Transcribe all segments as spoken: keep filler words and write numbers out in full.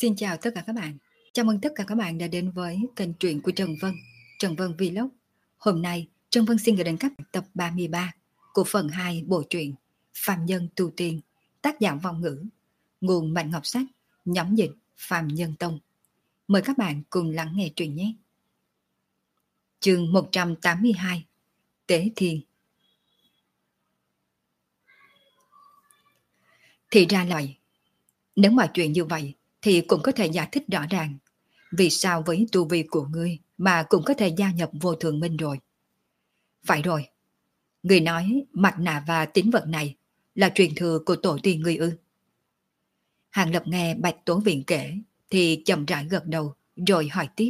Xin chào tất cả các bạn. Chào mừng tất cả các bạn đã đến với kênh truyện của Trần Vân, Trần Vân Vlog. Hôm nay, Trần Vân xin gửi đến các bạn tập ba mươi ba của phần hai bộ truyện Phàm Nhân Tu Tiên, tác giả Vong Ngữ, nguồn Mạnh Ngọc Sách, nhóm dịch Phàm Nhân Tông. Mời các bạn cùng lắng nghe truyện nhé. Chương một trăm tám mươi hai, Tế Thiên. Thì ra lại, nếu mà chuyện như vậy thì cũng có thể giải thích rõ ràng vì sao với tu vi của ngươi mà cũng có thể gia nhập vô thường minh rồi. Phải rồi, ngươi nói mặt nạ và tín vật này là truyền thừa của tổ tiên ngươi ư? Hàng Lập nghe Bạch Tố Viện kể thì chậm rãi gật đầu rồi hỏi tiếp.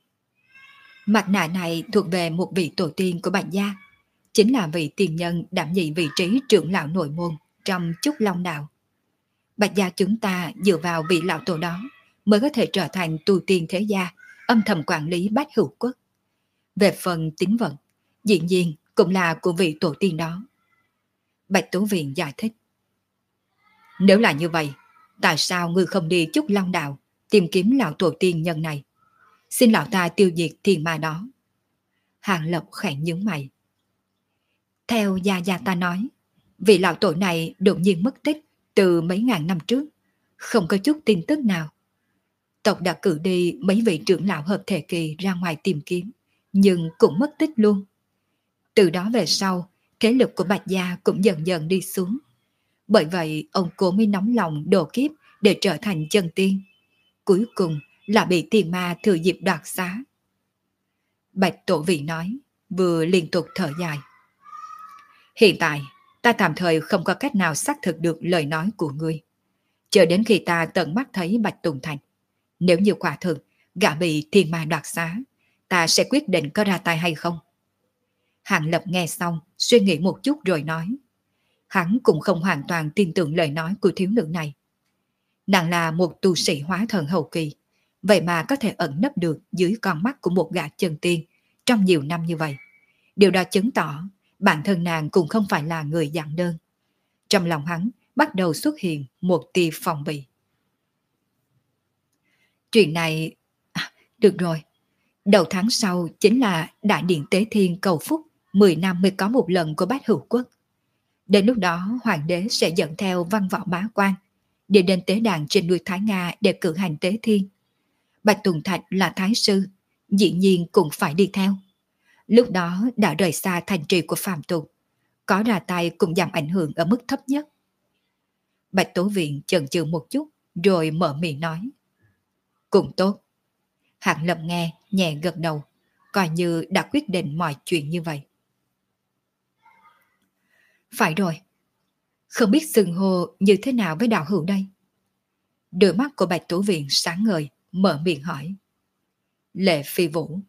Mặt nạ này thuộc về một vị tổ tiên của Bạch gia, chính là vị tiền nhân đảm nhiệm vị trí trưởng lão nội môn trong Trúc Long Đạo. Bạch gia chúng ta dựa vào vị lão tổ đó mới có thể trở thành tu tiên thế gia, âm thầm quản lý Bách Hữu Quốc. Về phần tín vật, dĩ nhiên cũng là của vị tổ tiên đó. Bạch Tố Viện giải thích. Nếu là như vậy, tại sao ngươi không đi Trúc Long Đạo tìm kiếm lão tổ tiên nhân này? Xin lão ta tiêu diệt thiên ma đó. Hàng Lập khẽ nhướng mày. Theo gia gia ta nói, vị lão tổ này đột nhiên mất tích từ mấy ngàn năm trước, không có chút tin tức nào. Tộc đã cử đi mấy vị trưởng lão hợp thể kỳ ra ngoài tìm kiếm, nhưng cũng mất tích luôn. Từ đó về sau, thế lực của Bạch gia cũng dần dần đi xuống. Bởi vậy, ông cố mới nóng lòng độ kiếp để trở thành chân tiên. Cuối cùng là bị thiên ma thừa dịp đoạt xá. Bạch Tổ Vị nói, vừa liên tục thở dài. Hiện tại, ta tạm thời không có cách nào xác thực được lời nói của ngươi. Chờ đến khi ta tận mắt thấy Bạch Tùng Thành, nếu như quả thực gã bị thiên ma đoạt xá, ta sẽ quyết định có ra tay hay không. Hàng Lập nghe xong, suy nghĩ một chút rồi nói. Hắn cũng không hoàn toàn tin tưởng lời nói của thiếu nữ này. Nàng là một tu sĩ hóa thần hậu kỳ, vậy mà có thể ẩn nấp được dưới con mắt của một gã chân tiên trong nhiều năm như vậy. Điều đó chứng tỏ bản thân nàng cũng không phải là người giản đơn. Trong lòng hắn bắt đầu xuất hiện một tia phòng bị. Chuyện này... À, được rồi. Đầu tháng sau chính là Đại điện Tế Thiên cầu phúc mười năm mới có một lần của Bách Hữu Quốc. Đến lúc đó hoàng đế sẽ dẫn theo văn võ bá quan đi đến tế đàn trên núi Thái Nga để cử hành Tế Thiên. Bạch Tùng Thạch là thái sư, dĩ nhiên cũng phải đi theo. Lúc đó đã rời xa thành trì của phàm tục, có ra tay cũng giảm ảnh hưởng ở mức thấp nhất. Bạch Tố Viện chần chừ một chút rồi mở miệng nói. Cũng tốt. Hạng Lập nghe nhẹ gật đầu, coi như đã quyết định mọi chuyện như vậy. Phải rồi, không biết xưng hô như thế nào với đạo hữu đây? Đôi mắt của Bạch Tố Viện sáng ngời, mở miệng hỏi. Lệ Phi Vũ.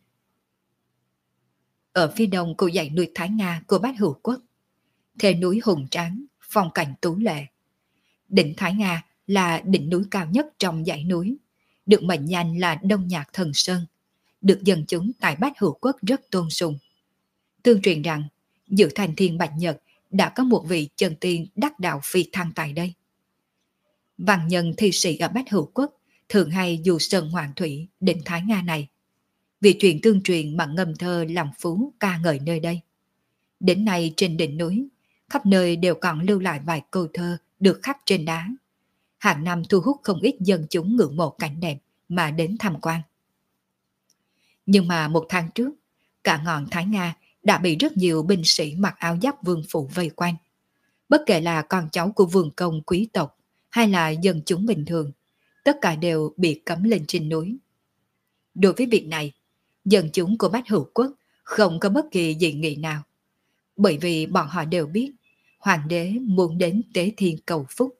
Ở phía đông của dãy núi Thái Nga của Bách Hữu Quốc, thề núi hùng tráng, phong cảnh tú lệ. Đỉnh Thái Nga là đỉnh núi cao nhất trong dãy núi, được mệnh danh là Đông Nhạc Thần Sơn, được dân chúng tại Bách Hữu Quốc rất tôn sùng. Tương truyền rằng, giữa thành thiên Bạch Nhật đã có một vị chân tiên đắc đạo phi thăng tại đây. Văn nhân thi sĩ ở Bách Hữu Quốc thường hay dù sơn hoàng thủy đỉnh Thái Nga này, vì chuyện tương truyền mà ngâm thơ làm phú ca ngợi nơi đây. Đến nay trên đỉnh núi, khắp nơi đều còn lưu lại vài câu thơ được khắc trên đá. Hàng năm thu hút không ít dân chúng ngưỡng mộ cảnh đẹp mà đến tham quan. Nhưng mà một tháng trước, cả ngọn Thái Nga đã bị rất nhiều binh sĩ mặc áo giáp vương phủ vây quanh. Bất kể là con cháu của vương công quý tộc hay là dân chúng bình thường, tất cả đều bị cấm lên trên núi. Đối với việc này, dân chúng của Bách Hữu Quốc không có bất kỳ dị nghị nào, bởi vì bọn họ đều biết hoàng đế muốn đến Tế Thiên cầu phúc.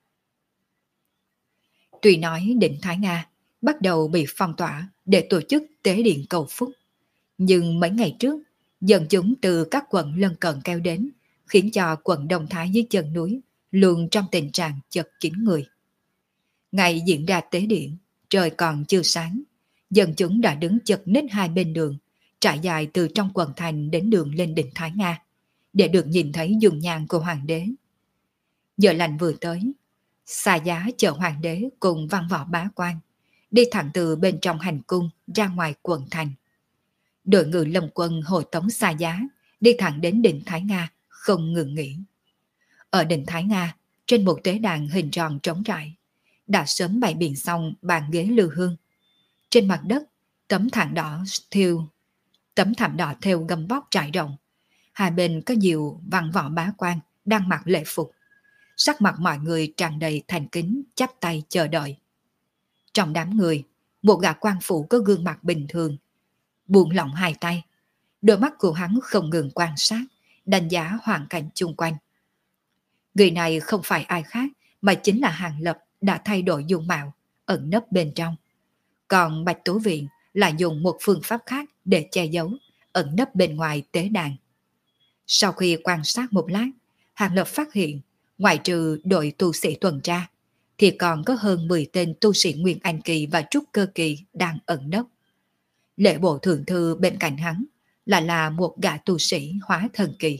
Tuy nói đỉnh Thái Nga bắt đầu bị phong tỏa để tổ chức tế điện cầu phúc, nhưng mấy ngày trước, dân chúng từ các quận lân cận kéo đến, khiến cho quận Đông Thái dưới chân núi luôn trong tình trạng chật kín người. Ngày diễn ra tế điện, trời còn chưa sáng, dân chúng đã đứng chật ních hai bên đường, trải dài từ trong quận thành đến đường lên đỉnh Thái Nga, để được nhìn thấy dung nhan của hoàng đế. Giờ lành vừa tới, xa giá chờ hoàng đế cùng văn võ bá quan đi thẳng từ bên trong hành cung ra ngoài quận thành. Đội ngự lâm quân hộ tống xa giá, đi thẳng đến đỉnh Thái Nga, không ngừng nghỉ. Ở đỉnh Thái Nga, trên một tế đàn hình tròn trống trải, đã sớm bày biện xong bàn ghế lư hương. Trên mặt đất, tấm thảm đỏ thêu, tấm thảm đỏ thêu gấm vóc trải rộng. Hai bên có nhiều văn võ bá quan đang mặc lễ phục. Sắc mặt mọi người tràn đầy thành kính, chắp tay chờ đợi. Trong đám người, một gã quan phụ có gương mặt bình thường, buông lỏng hai tay. Đôi mắt của hắn không ngừng quan sát, đánh giá hoàn cảnh chung quanh. Người này không phải ai khác mà chính là Hàng Lập đã thay đổi dung mạo, ẩn nấp bên trong. Còn Bạch Tố Viện lại dùng một phương pháp khác để che giấu, ẩn nấp bên ngoài tế đàn. Sau khi quan sát một lát, Hàng Lập phát hiện ngoại trừ đội tu sĩ tuần tra, thì còn có hơn mười tên tu sĩ Nguyên Anh Kỳ và Trúc Cơ Kỳ đang ẩn nấp. Lễ bộ thượng thư bên cạnh hắn là là một gã tu sĩ hóa thần kỳ.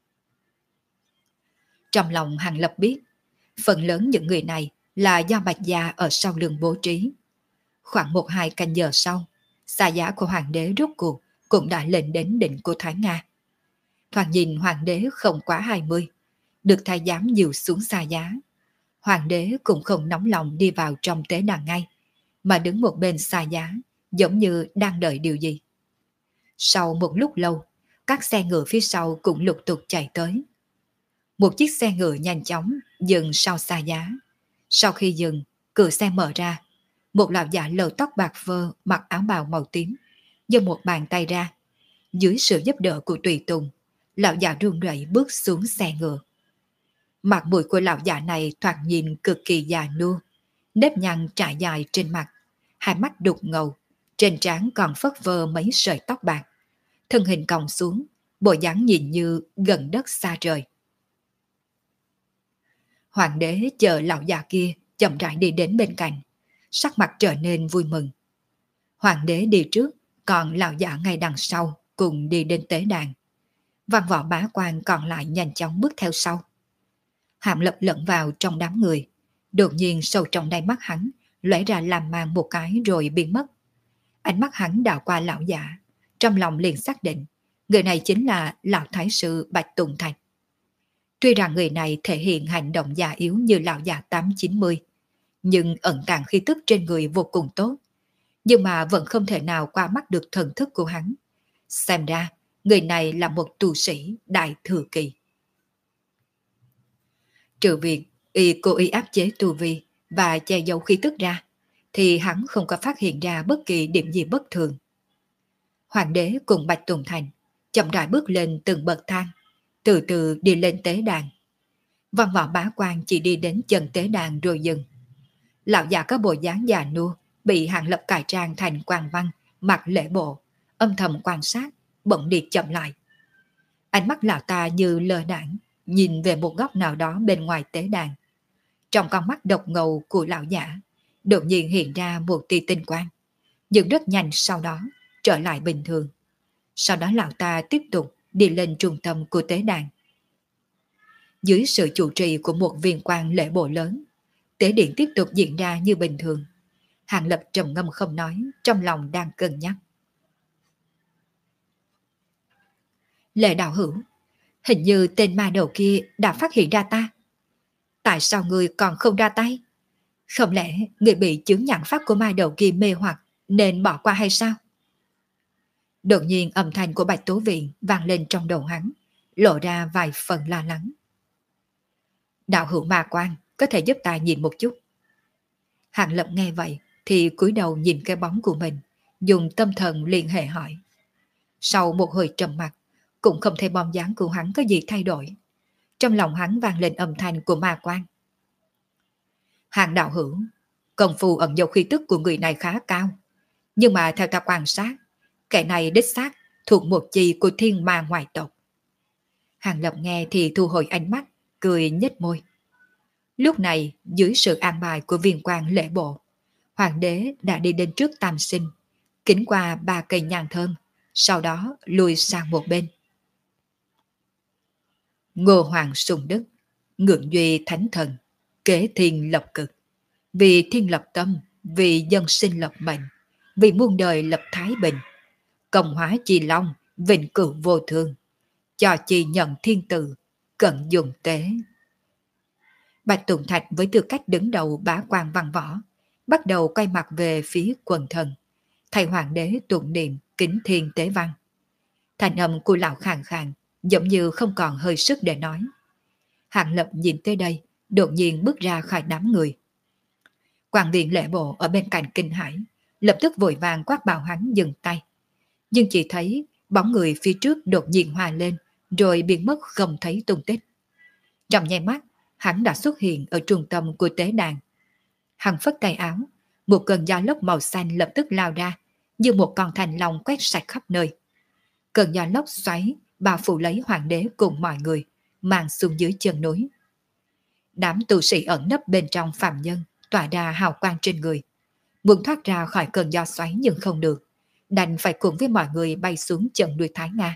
Trong lòng Hàng Lập biết, phần lớn những người này là do Bạch Gia ở sau lưng bố trí. Khoảng một hai canh giờ sau, xà giá của hoàng đế rốt cuộc cũng đã lên đến đỉnh của Thái Nga. Thoạt nhìn hoàng đế không quá hai mươi, được thái giám dìu xuống xà giá. Hoàng đế cũng không nóng lòng đi vào trong tế đàn ngay, mà đứng một bên xà giá, giống như đang đợi điều gì. Sau một lúc lâu, các xe ngựa phía sau cũng lục tục chạy tới. Một chiếc xe ngựa nhanh chóng dừng sau xà giá. Sau khi dừng, cửa xe mở ra. Một lão giả lầu tóc bạc phơ, mặc áo bào màu tím, giơ một bàn tay ra. Dưới sự giúp đỡ của tùy tùng, lão giả run rẩy bước xuống xe ngựa. Mặt mũi của lão giả này thoạt nhìn cực kỳ già nua, nếp nhăn trải dài trên mặt, hai mắt đục ngầu, trên trán còn phất phơ mấy sợi tóc bạc, thân hình còng xuống, bộ dáng nhìn như gần đất xa trời. Hoàng đế chờ lão già kia chậm rãi đi đến bên cạnh, sắc mặt trở nên vui mừng. Hoàng đế đi trước, còn lão già ngay đằng sau cùng đi đến tế đàn. Văn võ bá quan còn lại nhanh chóng bước theo sau. Hàm Lập lẫn vào trong đám người, đột nhiên sâu trong đáy mắt hắn lóe ra làm mang một cái rồi biến mất. Ánh mắt hắn đảo qua lão giả, trong lòng liền xác định người này chính là lão thái sư Bạch Tùng Thạch. Tuy rằng người này thể hiện hành động già yếu như lão già tám chín mươi, nhưng ẩn tàng khí tức trên người vô cùng tốt, nhưng mà vẫn không thể nào qua mắt được thần thức của hắn. Xem ra, người này là một tu sĩ đại thừa kỳ. Trừ việc y cố ý áp chế tu vi và che giấu khí tức ra, thì hắn không có phát hiện ra bất kỳ điểm gì bất thường. Hoàng đế cùng Bạch Tùng Thành chậm rãi bước lên từng bậc thang, từ từ đi lên tế đàn. Văn võ bá quan chỉ đi đến chân tế đàn rồi dừng. Lão già có bộ dáng già nua, bị Hàng Lập cải trang thành quan văn, mặc lễ bộ, âm thầm quan sát, bỗng đi chậm lại. Ánh mắt lão ta như lơ đãng, nhìn về một góc nào đó bên ngoài tế đàn. Trong con mắt độc ngầu của lão giả, đột nhiên hiện ra một tia tinh quang, nhưng rất nhanh sau đó trở lại bình thường. Sau đó lão ta tiếp tục đi lên trung tâm của tế đàn. Dưới sự chủ trì của một viên quan lễ bộ lớn, tế điện tiếp tục diễn ra như bình thường. Hàng Lập trầm ngâm không nói, trong lòng đang cân nhắc. Lệ đạo hữu, hình như tên ma đầu kia đã phát hiện ra ta. Tại sao ngươi còn không ra tay? Không lẽ ngươi bị chướng nhãn pháp của ma đầu kia mê hoặc nên bỏ qua hay sao? Đột nhiên âm thanh của Bạch Tố Viện vang lên trong đầu hắn, lộ ra vài phần lo lắng. Đạo hữu ma quan, có thể giúp ta nhìn một chút? Hàng Lập nghe vậy thì cúi đầu nhìn cái bóng của mình, dùng tâm thần liên hệ hỏi. Sau một hồi trầm mặc, cũng không thấy bóng dáng của hắn có gì thay đổi. Trong lòng hắn vang lên âm thanh của ma quan. Hàng đạo hữu, công phu ẩn dấu khí tức của người này khá cao, nhưng mà theo ta quan sát, kẻ này đích xác thuộc một chi của thiên ma ngoại tộc. Hàng Lập nghe thì thu hồi ánh mắt, cười nhếch môi. Lúc này, dưới sự an bài của viên quan lễ bộ, hoàng đế đã đi đến trước tam sinh, kính qua ba cây nhang thơm, sau đó lùi sang một bên. Ngô Hoàng sùng đức, ngưỡng duy thánh thần, kế thiên lập cực, vì thiên lập tâm, vì dân sinh lập mệnh, vì muôn đời lập thái bình, công hóa chi long, vĩnh cửu vô thương, cho chi nhận thiên tử, cận dùng tế. Bạch Tùng Thạch với tư cách đứng đầu bá quan văn võ, bắt đầu quay mặt về phía quần thần, thầy hoàng đế tụng niệm kính thiên tế văn. Thành âm của lão khàn khàn, giống như không còn hơi sức để nói. Hạng Lập nhìn tới đây, đột nhiên bước ra khỏi đám người. Quan viên lễ bộ ở bên cạnh kinh hãi, lập tức vội vàng quát bảo hắn dừng tay. Nhưng chỉ thấy bóng người phía trước đột nhiên hòa lên, rồi biến mất không thấy tung tích. Trong nháy mắt, hắn đã xuất hiện ở trung tâm của tế đàn. Hắn phất tay áo, một cơn gió lốc màu xanh lập tức lao ra, như một con thanh long quét sạch khắp nơi. Cơn gió lốc xoáy bao phủ lấy hoàng đế cùng mọi người, mang xuống dưới chân núi. Đám tu sĩ ẩn nấp bên trong phàm nhân tỏa ra hào quang trên người, muốn thoát ra khỏi cơn gió xoáy nhưng không được, đành phải cùng với mọi người bay xuống chân núi Thái Nga.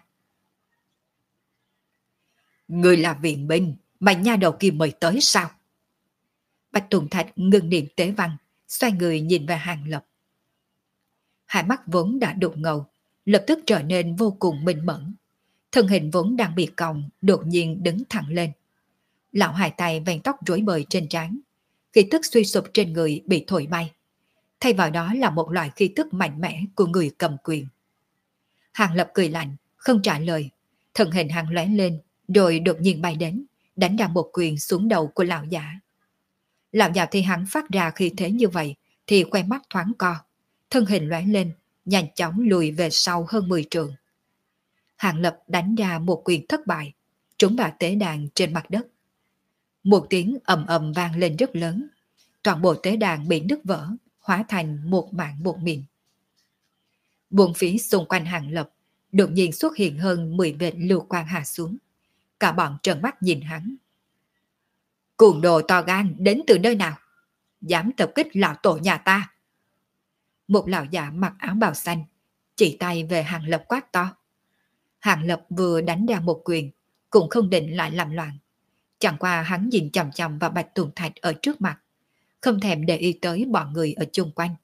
Người là viện binh mà nha đầu kia mời tới sao? Bạch Tùng Thạch ngừng niệm tế văn, xoay người nhìn về Hàng Lập. Hai mắt vốn đã đục ngầu, lập tức trở nên vô cùng minh mẫn. Thân hình vốn đang bị còng, đột nhiên đứng thẳng lên. Lão hai tay vành tóc rối bời trên trán, khí tức suy sụp trên người bị thổi bay. Thay vào đó là một loại khí tức mạnh mẽ của người cầm quyền. Hàng Lập cười lạnh, không trả lời. Thân hình hắn lóe lên, rồi đột nhiên bay đến, đánh ra một quyền xuống đầu của lão giả. Lão giả thì hắn phát ra khi thế như vậy, thì khoe mắt thoáng co, thân hình lóe lên, nhanh chóng lùi về sau hơn mười trượng. Hàng Lập đánh ra một quyền thất bại, trúng vào tế đàn trên mặt đất. Một tiếng ầm ầm vang lên rất lớn, toàn bộ tế đàn bị nứt vỡ, hóa thành một mảng bột mịn. Buồn phía xung quanh Hàng Lập đột nhiên xuất hiện hơn mười vệt lưu quang hạ xuống. Cả bọn trợn mắt nhìn hắn. Cuồng đồ to gan đến từ nơi nào? Dám tập kích lão tổ nhà ta. Một lão giả mặc áo bào xanh chỉ tay về Hàng Lập quát to. Hàng Lập vừa đánh ra một quyền, cũng không định lại làm loạn. Chẳng qua hắn nhìn chằm chằm vào Bạch Tùng Thạch ở trước mặt, không thèm để ý tới bọn người ở chung quanh.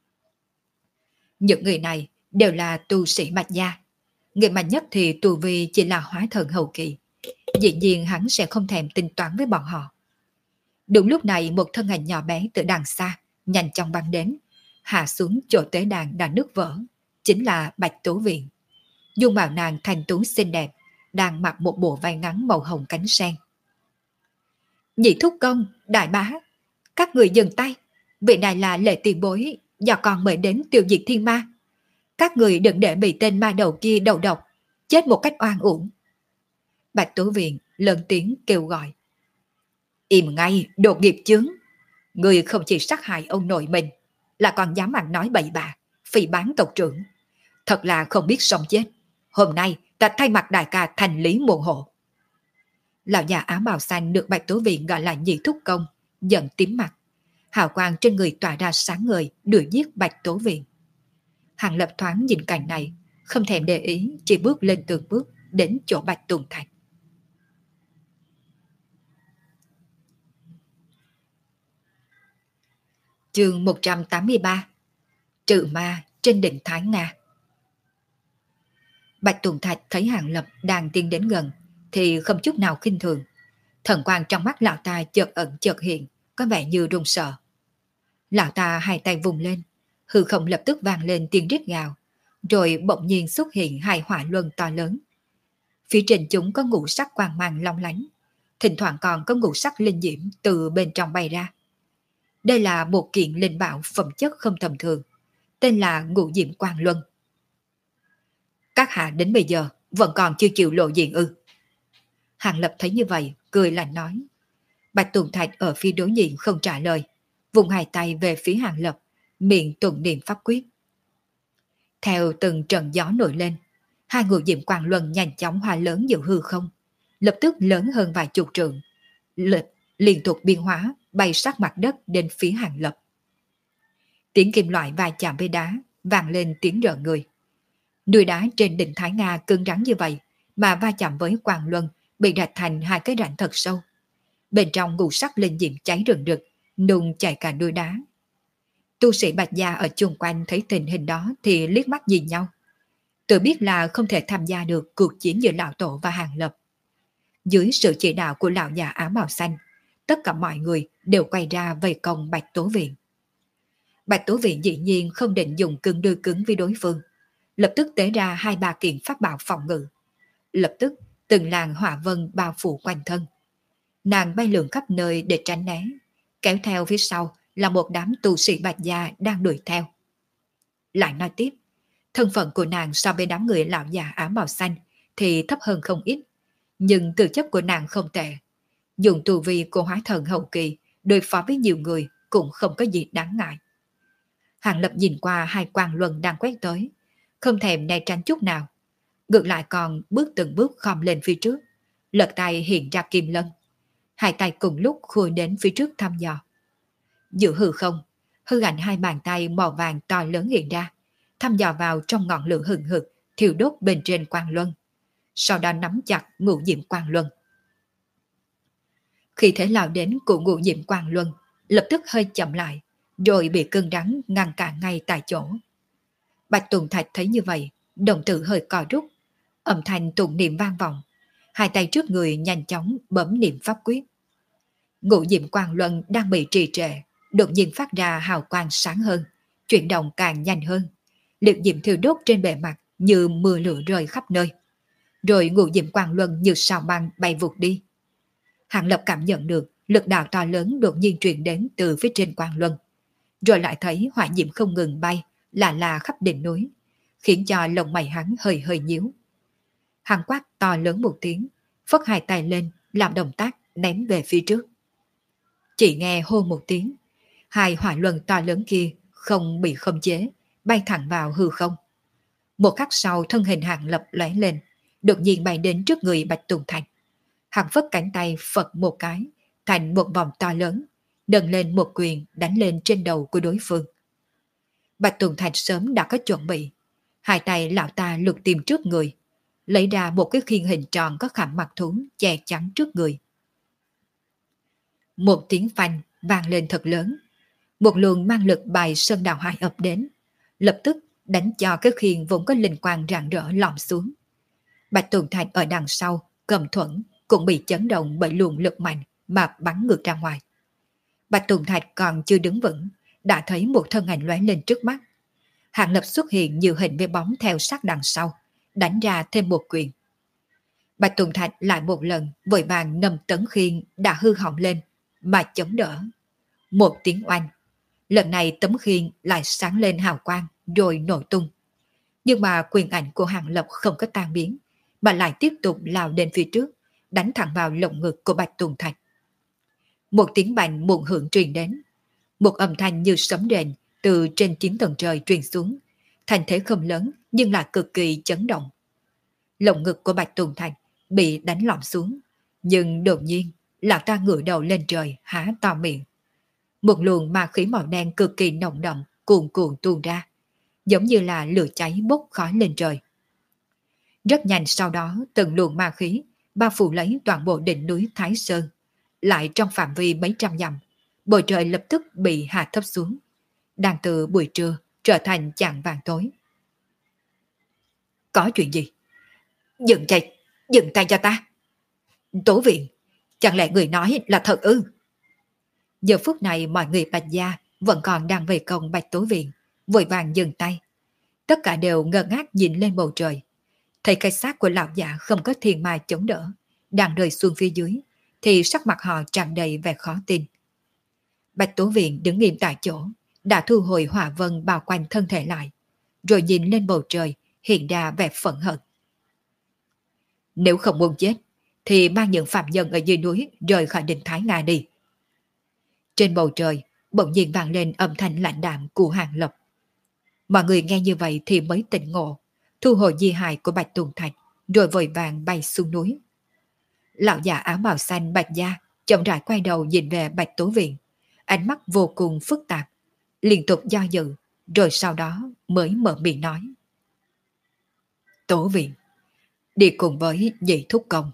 Những người này đều là tu sĩ Bạch gia. Người mạnh nhất thì tu vi chỉ là hóa thần hậu kỳ. Dĩ nhiên hắn sẽ không thèm tính toán với bọn họ. Đúng lúc này một thân ảnh nhỏ bé từ đằng xa nhanh chóng bắn đến, hạ xuống chỗ tế đàn đã nứt vỡ, chính là Bạch Tố Viện. Dung mạo nàng thanh tú xinh đẹp, đang mặc một bộ vai ngắn màu hồng cánh sen. Nhị thúc công, đại bá, các người dừng tay, vị này là Lệ tiền bối do con mời đến tiêu diệt thiên ma. Các người đừng để bị tên ma đầu kia đầu độc, chết một cách oan uổng. Bạch Tố Viện lớn tiếng kêu gọi. Im ngay, đồ nghiệp chướng. Người không chỉ sát hại ông nội mình, là còn dám ăn nói bậy bạ, phỉ báng tộc trưởng. Thật là không biết sống chết. Hôm nay ta thay mặt đại ca thành lý môn hộ. Lão già áo bào xanh được Bạch Tố Viện gọi là nhị thúc công, giận tím mặt. Hào quang trên người tỏa ra sáng ngời, đuổi giết Bạch Tố Viện. Hàng Lập thoáng nhìn cảnh này, không thèm để ý, chỉ bước lên từng bước đến chỗ Bạch Tùng Thạch. Chương một trăm tám mươi ba. Trừ ma trên đỉnh Thái Nga. Bạch Tùng Thạch thấy Hàng Lập đang tiến đến gần thì không chút nào khinh thường. Thần quang trong mắt lão ta chợt ẩn chợt hiện, có vẻ như run sợ. Lão ta hai tay vùng lên, hư không lập tức vang lên tiếng rít gào, rồi bỗng nhiên xuất hiện hai hỏa luân to lớn. Phía trên chúng có ngũ sắc quang mang long lánh, thỉnh thoảng còn có ngũ sắc linh diễm từ bên trong bay ra. Đây là một kiện linh bảo phẩm chất không tầm thường, tên là Ngũ Diệm Quang Luân. Các hạ đến bây giờ vẫn còn chưa chịu lộ diện ư? Hàng Lập thấy như vậy, cười lạnh nói. Bạch Tùng Thạch ở phía đối diện không trả lời, vùng hai tay về phía Hàng Lập, miệng tụng niệm pháp quyết. Theo từng trận gió nổi lên, hai ngũ diệm quang luân nhanh chóng hòa lớn giữa hư không, lập tức lớn hơn vài chục trượng, lịch liên tục biến hóa, bay sát mặt đất đến phía Hàng Lập. Tiếng kim loại va chạm với đá, vang lên tiếng rợn người. Núi đá trên đỉnh Thái Nga cứng rắn như vậy, mà va chạm với quang luân, bị rạch thành hai cái rãnh thật sâu. Bên trong ngũ sắc linh diệm cháy rừng rực, nung chảy cả núi đá. Tu sĩ Bạch Gia ở chung quanh thấy tình hình đó thì liếc mắt nhìn nhau. Tự biết là không thể tham gia được cuộc chiến giữa lão tổ và Hàng Lập. Dưới sự chỉ đạo của lão già áo bào xanh, tất cả mọi người đều quay ra vây công Bạch Tố Viện. Bạch Tố Viện dĩ nhiên không định dùng cứng đôi cứng với đối phương, lập tức tế ra hai ba kiện pháp bảo phòng ngự. Lập tức từng làn hỏa vân bao phủ quanh thân. Nàng bay lượn khắp nơi để tránh né, kéo theo phía sau là một đám tu sĩ Bạch Gia đang đuổi theo. Lại nói tiếp, thân phận của nàng so với đám người lão già áo bào xanh thì thấp hơn không ít, nhưng tư chất của nàng không tệ. Dùng tu vi của hóa thần hậu kỳ đối phó với nhiều người cũng không có gì đáng ngại. Hàng Lập nhìn qua hai quang luân đang quét tới, không thèm né tránh chút nào, ngược lại còn bước từng bước khom lên phía trước, lật tay hiện ra kim lân, hai tay cùng lúc khui đến phía trước thăm dò. Giữa hư không, hư ảnh hai bàn tay màu vàng to lớn hiện ra, thăm dò vào trong ngọn lửa hừng hực thiêu đốt bên trên quang luân, sau đó nắm chặt ngũ diệm quang luân. Khi thế lao đến của ngũ diệm quang luân lập tức hơi chậm lại, rồi bị cơn đắng ngăn cản ngay tại chỗ. Bạch Tùng Thạch thấy như vậy, đồng tử hơi co rút, âm thanh tụng niệm vang vọng, hai tay trước người nhanh chóng bấm niệm pháp quyết. Ngũ diệm quang luân đang bị trì trệ, đột nhiên phát ra hào quang sáng hơn, chuyển động càng nhanh hơn, liệt diệm thiêu đốt trên bề mặt như mưa lửa rơi khắp nơi. Rồi ngũ diệm quang luân như sao băng bay vụt đi. Hàng Lập cảm nhận được lực đạo to lớn đột nhiên truyền đến từ phía trên quang luân, rồi lại thấy hỏa diệm không ngừng bay là là khắp đỉnh núi, khiến cho lông mày hắn hơi hơi nhíu. Hắn quát to lớn một tiếng, phất hai tay lên làm động tác ném về phía trước. Chỉ nghe hô một tiếng, hai hỏa luân to lớn kia không bị khống chế, bay thẳng vào hư không. Một khắc sau thân hình Hàng Lập lóe lên, đột nhiên bay đến trước người Bạch Tùng Thạch. Hắn phất cánh tay phật một cái, thành một vòng to lớn, nâng lên một quyền đánh lên trên đầu của đối phương. Bạch Tùng Thạch sớm đã có chuẩn bị, hai tay lão ta lục tìm trước người, lấy ra một cái khiên hình tròn có khảm mặt thú che chắn trước người. Một tiếng phanh vang lên thật lớn, một luồng mang lực bài sơn đào hải ập đến, lập tức đánh cho cái khiên vốn có linh quang rạng rỡ lọm xuống. Bạch Tùng Thạch ở đằng sau cầm thuẫn cũng bị chấn động bởi luồng lực mạnh mà bắn ngược ra ngoài. Bạch Tùng Thạch còn chưa đứng vững, đã thấy một thân ảnh lóe lên trước mắt. Hàng Lập xuất hiện nhiều hình với bóng theo sát đằng sau, đánh ra thêm một quyền. Bạch Tùng Thạch lại một lần vội vàng nằm tấn khiên đã hư hỏng lên mà chống đỡ. Một tiếng oanh, lần này tấm khiên lại sáng lên hào quang rồi nổ tung. Nhưng mà quyền ảnh của Hàng Lập không có tan biến, mà lại tiếp tục lao đến phía trước, đánh thẳng vào lồng ngực của Bạch Tùng Thạch. Một tiếng bành muộn hưởng truyền đến, một âm thanh như sấm rền từ trên chín tầng trời truyền xuống, thành thế không lớn nhưng là cực kỳ chấn động. Lồng ngực của Bạch Tùng Thạch bị đánh lỏng xuống, nhưng đột nhiên lão ta ngửa đầu lên trời há to miệng. Một luồng ma khí màu đen cực kỳ nồng đậm cuồn cuộn tuôn ra, giống như là lửa cháy bốc khói lên trời. Rất nhanh sau đó từng luồng ma khí bao phủ lấy toàn bộ đỉnh núi Thái Sơn, lại trong phạm vi mấy trăm dặm, bầu trời lập tức bị hạ thấp xuống, đang từ buổi trưa trở thành chạng vàng tối. Có chuyện gì? Dừng tay, dừng tay cho ta. Tố Viện, chẳng lẽ người nói là thật ư? Giờ phút này mọi người Bạch Gia vẫn còn đang về công Bạch Tố Viện, vội vàng dừng tay. Tất cả đều ngơ ngác nhìn lên bầu trời. Thấy cái xác của lão già không có thiên ma chống đỡ, đang rơi xuống phía dưới, thì sắc mặt họ tràn đầy vẻ khó tin. Bạch Tố Viện đứng nghiêm tại chỗ, đã thu hồi hỏa vân bao quanh thân thể lại, rồi nhìn lên bầu trời hiện ra vẻ phẫn hận. Nếu không muốn chết, thì mang những phạm nhân ở dưới núi rời khỏi đỉnh Thái Nga đi. Trên bầu trời bỗng nhiên vang lên âm thanh lạnh đạm của Hàng Lập. Mọi người nghe như vậy thì mới tỉnh ngộ, thu hồi di hài của Bạch Tùng Thạch, rồi vội vàng bay xuống núi. Lão già áo bào xanh Bạch Gia chậm rãi quay đầu nhìn về Bạch Tố Viện, ánh mắt vô cùng phức tạp, liên tục do dự, rồi sau đó mới mở miệng nói. Tố Viện, đi cùng với nhị thúc công.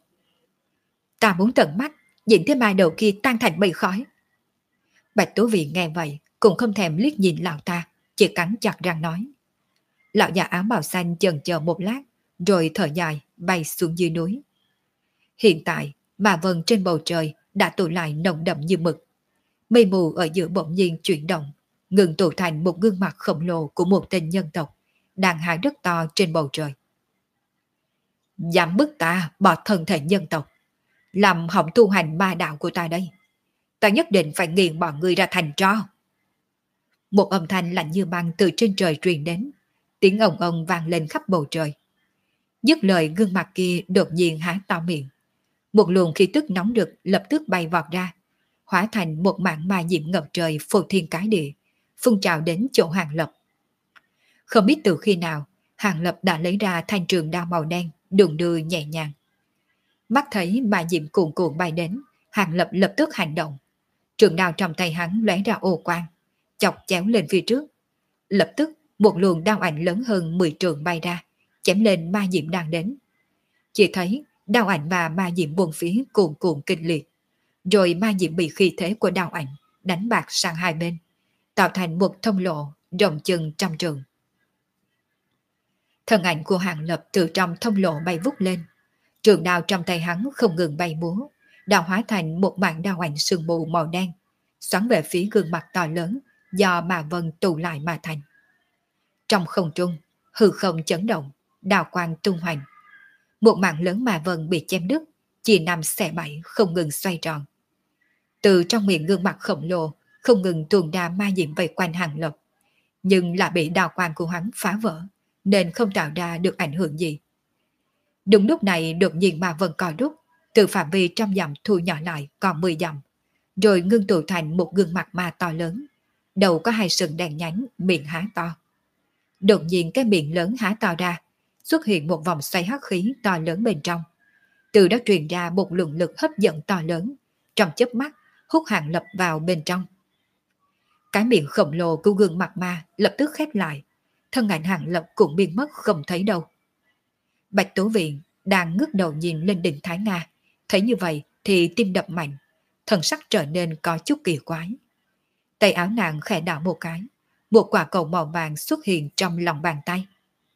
Ta muốn tận mắt nhìn thấy ma đầu kia tan thành mây khói. Bạch Tố Viện nghe vậy, cũng không thèm liếc nhìn lão ta, chỉ cắn chặt răng nói. Lão già áo bào xanh chần chờ một lát, rồi thở dài bay xuống dưới núi. Hiện tại, mà vân trên bầu trời đã tụ lại nồng đậm như mực. Mây mù ở giữa bỗng nhiên chuyển động, ngừng tụ thành một gương mặt khổng lồ của một tên nhân tộc, đang hái đất to trên bầu trời. Dám bức ta bỏ thân thể nhân tộc, làm hỏng tu hành ma đạo của ta đây. Ta nhất định phải nghiền bọn ngươi ra thành tro. Một âm thanh lạnh như băng từ trên trời truyền đến, tiếng ồng ồng vang lên khắp bầu trời. Dứt lời, gương mặt kia đột nhiên há to miệng. Một luồng khí tức nóng rực lập tức bay vọt ra, hóa thành một mảng ma diệm ngập trời phô thiên cái địa, phun trào đến chỗ Hàng Lập. Không biết từ khi nào, Hàng Lập đã lấy ra thanh trường đao màu đen, đùng đưa nhẹ nhàng. Mắt thấy ma diệm cuồn cuộn bay đến, Hàng Lập lập tức hành động. Trường đao trong tay hắn lóe ra ô quang, chọc chéo lên phía trước. Lập tức, một luồng đao ảnh lớn hơn mười trường bay ra, chém lên ma diệm đang đến. Chỉ thấy đao ảnh và ma diệm buông phía cuồn cuộn kinh liệt, rồi ma diệm bị khí thế của đao ảnh đánh bạc sang hai bên, tạo thành một thông lộ rộng chừng trăm trường. Thân ảnh của Hàng Lập từ trong thông lộ bay vút lên, trường đao trong tay hắn không ngừng bay múa, đao hóa thành một mảng đao ảnh sương mù màu đen, xoắn về phía gương mặt to lớn do mà vân tụ lại mà thành. Trong không trung, hư không chấn động, đao quang tung hoành. Một mảng lớn mà vân bị chém đứt, chia năm xẻ bảy không ngừng xoay tròn. Từ trong miệng gương mặt khổng lồ không ngừng tuôn ra ma diệm vây quanh Hàng Lập, nhưng lại bị đao quang của hắn phá vỡ, nên không tạo ra được ảnh hưởng gì. Đúng lúc này đột nhiên ma vân co rút, từ phạm vi trăm dặm thu nhỏ lại còn mười dặm, rồi ngưng tụ thành một gương mặt ma to lớn, đầu có hai sừng đèn nhánh, miệng há to. Đột nhiên cái miệng lớn há to ra, xuất hiện một vòng xoay hắc khí to lớn bên trong. Từ đó truyền ra một luồng lực hấp dẫn to lớn, trong chớp mắt hút Hàng Lập vào bên trong. Cái miệng khổng lồ của gương mặt ma lập tức khép lại, thân ảnh Hàng Lập cũng biến mất không thấy đâu. Bạch Tố Viện đang ngước đầu nhìn lên đỉnh Thái Nga, thấy như vậy thì tim đập mạnh, thần sắc trở nên có chút kỳ quái. Tay áo nàng khẽ đảo một cái, một quả cầu màu vàng xuất hiện trong lòng bàn tay.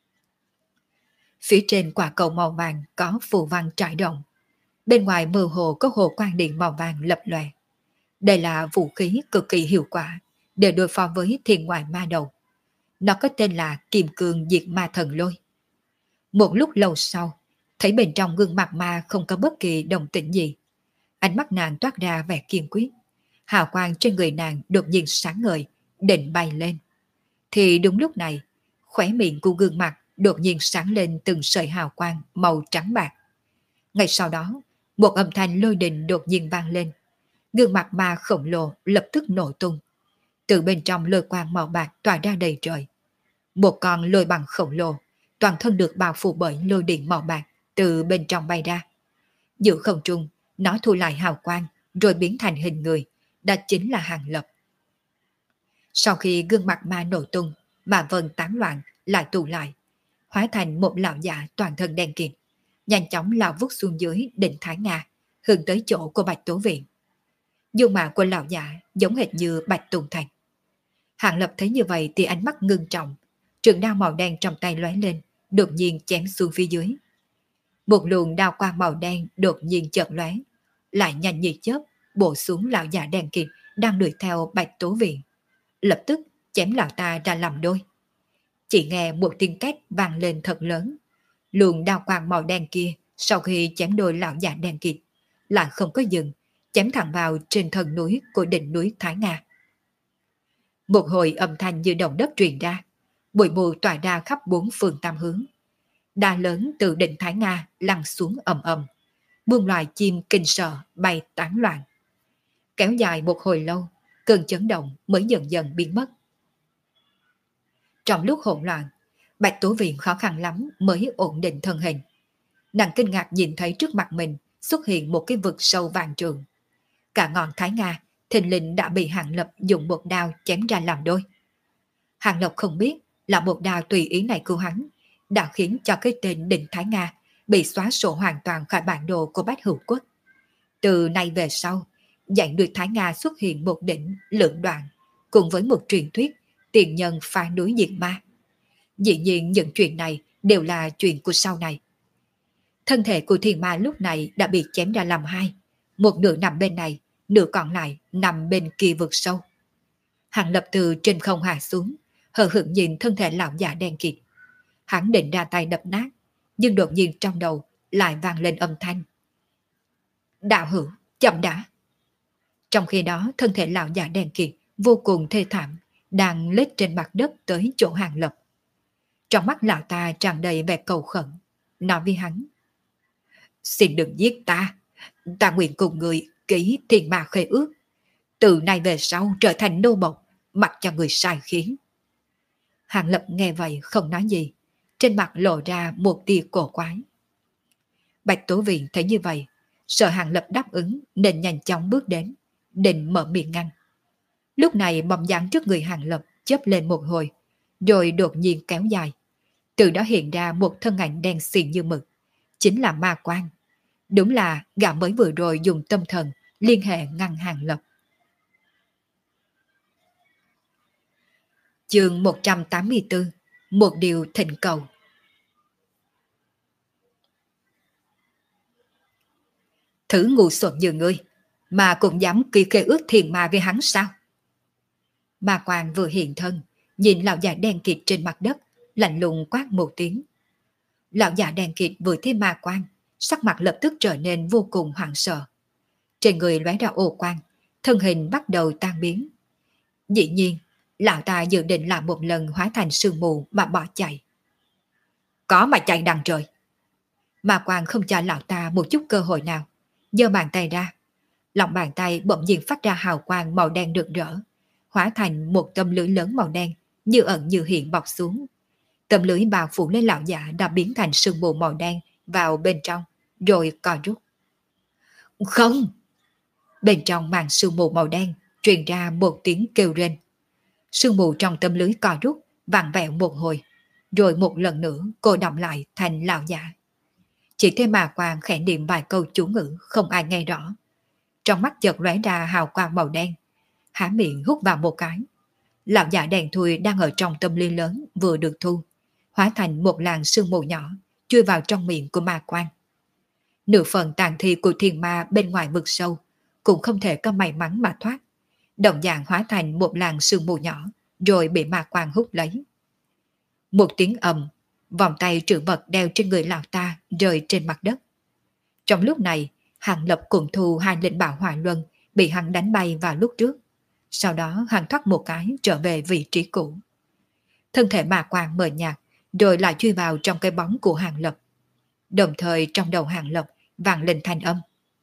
Phía trên quả cầu màu vàng có phù văn trải rộng, bên ngoài mơ hồ có hồ quang điện màu vàng lập lòe. Đây là vũ khí cực kỳ hiệu quả để đối phó với thiên ngoại ma đầu. Nó có tên là Kim Cương Diệt Ma Thần Lôi. Một lúc lâu sau, thấy bên trong gương mặt ma không có bất kỳ động tĩnh gì. Ánh mắt nàng toát ra vẻ kiên quyết. Hào quang trên người nàng đột nhiên sáng ngời, định bay lên. Thì đúng lúc này, khóe miệng của gương mặt đột nhiên sáng lên từng sợi hào quang màu trắng bạc. Ngay sau đó, một âm thanh lôi đình đột nhiên vang lên. Gương mặt ma khổng lồ lập tức nổ tung. Từ bên trong lôi quang màu bạc tỏa ra đầy trời. Một con lôi bằng khổng lồ, toàn thân được bao phủ bởi lôi điện màu bạc, từ bên trong bay ra. Giữa không trung, nó thu lại hào quang, rồi biến thành hình người, đó chính là Hàng Lập. Sau khi gương mặt ma nổ tung, mà vân tán loạn lại tụ lại, hóa thành một lão già toàn thân đen kịt, nhanh chóng lao vút xuống dưới đỉnh Thái Nga, hướng tới chỗ của Bạch Tố Viện. Dung mạo của lão già giống hệt như Bạch Tùng Thành. Hàng Lập thấy như vậy thì ánh mắt ngưng trọng, trường đao màu đen trong tay lóe lên, đột nhiên chém xuống phía dưới. Một luồng đao quang màu đen đột nhiên chợt lóe, lại nhanh như chớp bổ xuống lão già đen kịt đang đuổi theo Bạch Tố Viện, lập tức chém lão ta ra làm đôi. Chỉ nghe một tiếng két vang lên thật lớn, luồng đao quang màu đen kia sau khi chém đôi lão già đen kịt lại không có dừng, chém thẳng vào trên thân núi của đỉnh núi Thái Nga. Một hồi âm thanh như động đất truyền ra, bụi mù tỏa ra khắp bốn phương tam hướng. Đá lớn từ đỉnh Thái Nga lăn xuống ầm ầm, muôn loài chim kinh sợ bay tán loạn. Kéo dài một hồi lâu, cơn chấn động mới dần dần biến mất. Trong lúc hỗn loạn, Bạch Tố Viện khó khăn lắm mới ổn định thân hình. Nàng kinh ngạc nhìn thấy trước mặt mình xuất hiện một cái vực sâu vàng trường. Cả ngọn Thái Nga thình lình đã bị Hàng Lập dùng một đao chém ra làm đôi. Hàng Lập không biết là một đao tùy ý này của hắn đã khiến cho cái tên đỉnh Thái Nga bị xóa sổ hoàn toàn khỏi bản đồ của Bách Hữu Quốc. Từ nay về sau, dãy núi Thái Nga xuất hiện một đỉnh lưỡng đoạn, cùng với một truyền thuyết tiền nhân phá núi diệt ma. Dĩ nhiên những chuyện này đều là chuyện của sau này. Thân thể của thiên ma lúc này đã bị chém ra làm hai, một nửa nằm bên này, nửa còn lại nằm bên kia vực sâu. Hàng Lập từ trên không hạ xuống, hờ hững nhìn thân thể lão già đen kịt. Hắn định ra tay đập nát, nhưng đột nhiên trong đầu lại vang lên âm thanh. Đạo hữu, chậm đã. Trong khi đó thân thể lão già đen kịt vô cùng thê thảm, đang lết trên mặt đất tới chỗ Hàng Lập. Trong mắt lão ta tràn đầy vẻ cầu khẩn, nói với hắn. Xin đừng giết ta, ta nguyện cùng người ký thiên ma khế ước. Từ nay về sau trở thành nô bộc, mặc cho người sai khiến. Hàng Lập nghe vậy không nói gì, trên mặt lộ ra một tia cổ quái. Bạch Tố Viện thấy như vậy, sợ Hàng Lập đáp ứng nên nhanh chóng bước đến, định mở miệng ngăn. Lúc này bóng dáng trước người Hàng Lập chớp lên một hồi, rồi đột nhiên kéo dài. Từ đó hiện ra một thân ảnh đen xì như mực, chính là Ma Quang. Đúng là gã mới vừa rồi dùng tâm thần liên hệ ngăn Hàng Lập. Chương một trăm tám mươi tư. Một điều thỉnh cầu. Thử ngu xuẩn như ngươi, mà cũng dám ký khế ước thiền ma với hắn sao? Ma Quang vừa hiện thân, nhìn lão già đen kịt trên mặt đất, lạnh lùng quát một tiếng. Lão già đen kịt vừa thấy Ma Quang, sắc mặt lập tức trở nên vô cùng hoảng sợ. Trên người lóe ra ô quang, thân hình bắt đầu tan biến. Dĩ nhiên, lão ta dự định làm một lần hóa thành sương mù mà bỏ chạy. Có mà chạy đằng trời. Ma Quang không cho lão ta một chút cơ hội nào, giơ bàn tay ra. Lòng bàn tay bỗng nhiên phát ra hào quang màu đen rực rỡ, hóa thành một tấm lưới lớn màu đen, như ẩn như hiện bọc xuống. Tấm lưới bao phủ lên lão giả đã biến thành sương mù màu đen vào bên trong, rồi co rút. Không! Bên trong màn sương mù màu đen truyền ra một tiếng kêu rên. Sương mù trong tấm lưới co rút, vặn vẹo một hồi, rồi một lần nữa cô đọng lại thành lão giả. Chỉ thấy Ma Quang khẽ niệm vài câu chú ngữ không ai nghe rõ. Trong mắt chợt lóe ra hào quang màu đen, há miệng hút vào một cái. Lão giả đèn thui đang ở trong tâm ly lớn vừa được thu, hóa thành một làn sương mù nhỏ, chui vào trong miệng của Ma Quang. Nửa phần tàn thi của thiên ma bên ngoài vực sâu cũng không thể có may mắn mà thoát, đồng dạng hóa thành một làn sương mù nhỏ, rồi bị Ma Quang hút lấy. Một tiếng ầm, vòng tay trữ vật đeo trên người lão ta rơi trên mặt đất. Trong lúc này, Hàng Lập cùng thu hai linh bảo hỏa luân bị hắn đánh bay vào lúc trước. Sau đó hắn thoát một cái trở về vị trí cũ. Thân thể Ma Quang mờ nhạt, rồi lại chui vào trong cái bóng của Hàng Lập. Đồng thời trong đầu Hàng Lập vang lên thanh âm.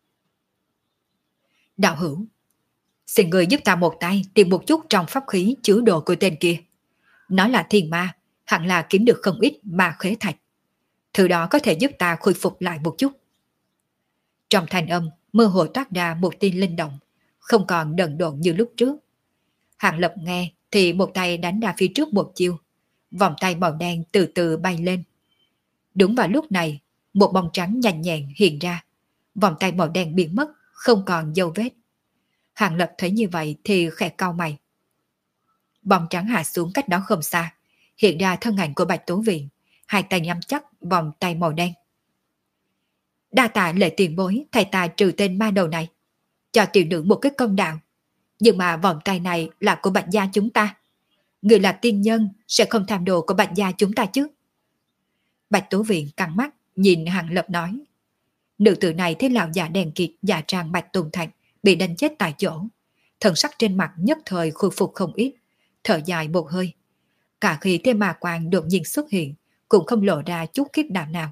Đạo hữu, xin người giúp ta một tay tìm một chút trong pháp khí chứa đồ của tên kia. Nó là thiên ma, hẳn là kiếm được không ít ma khế thạch. Thứ đó có thể giúp ta khôi phục lại một chút. Trong thanh âm mơ hồ toát ra một tin linh động, không còn đần độn như lúc trước. Hàng Lập nghe thì một tay đánh ra phía trước một chiêu, vòng tay màu đen từ từ bay lên. Đúng vào lúc này, một bóng trắng nhanh nhẹn hiện ra, vòng tay màu đen biến mất, không còn dấu vết. Hàng Lập thấy như vậy thì khẽ cau mày. Bóng trắng hạ xuống cách đó không xa, hiện ra thân ảnh của Bạch Tố Viện, hai tay nhắm chắc vòng tay màu đen. Đa tạ Lệ tiền bối thầy ta trừ tên ma đầu này, cho tiểu nữ một cái công đạo. Nhưng mà vòng tay này là của Bạch gia chúng ta. Người là tiên nhân sẽ không tham đồ của Bạch gia chúng ta chứ? Bạch Tố Viện căng mắt nhìn Hàng Lập nói. Nữ tử này thấy lão già đèn kịt giả trang Bạch Tùng Thạch bị đánh chết tại chỗ, thần sắc trên mặt nhất thời khôi phục không ít, thở dài một hơi. Cả khi thế Ma Quang đột nhiên xuất hiện cũng không lộ ra chút khiếp đảm nào.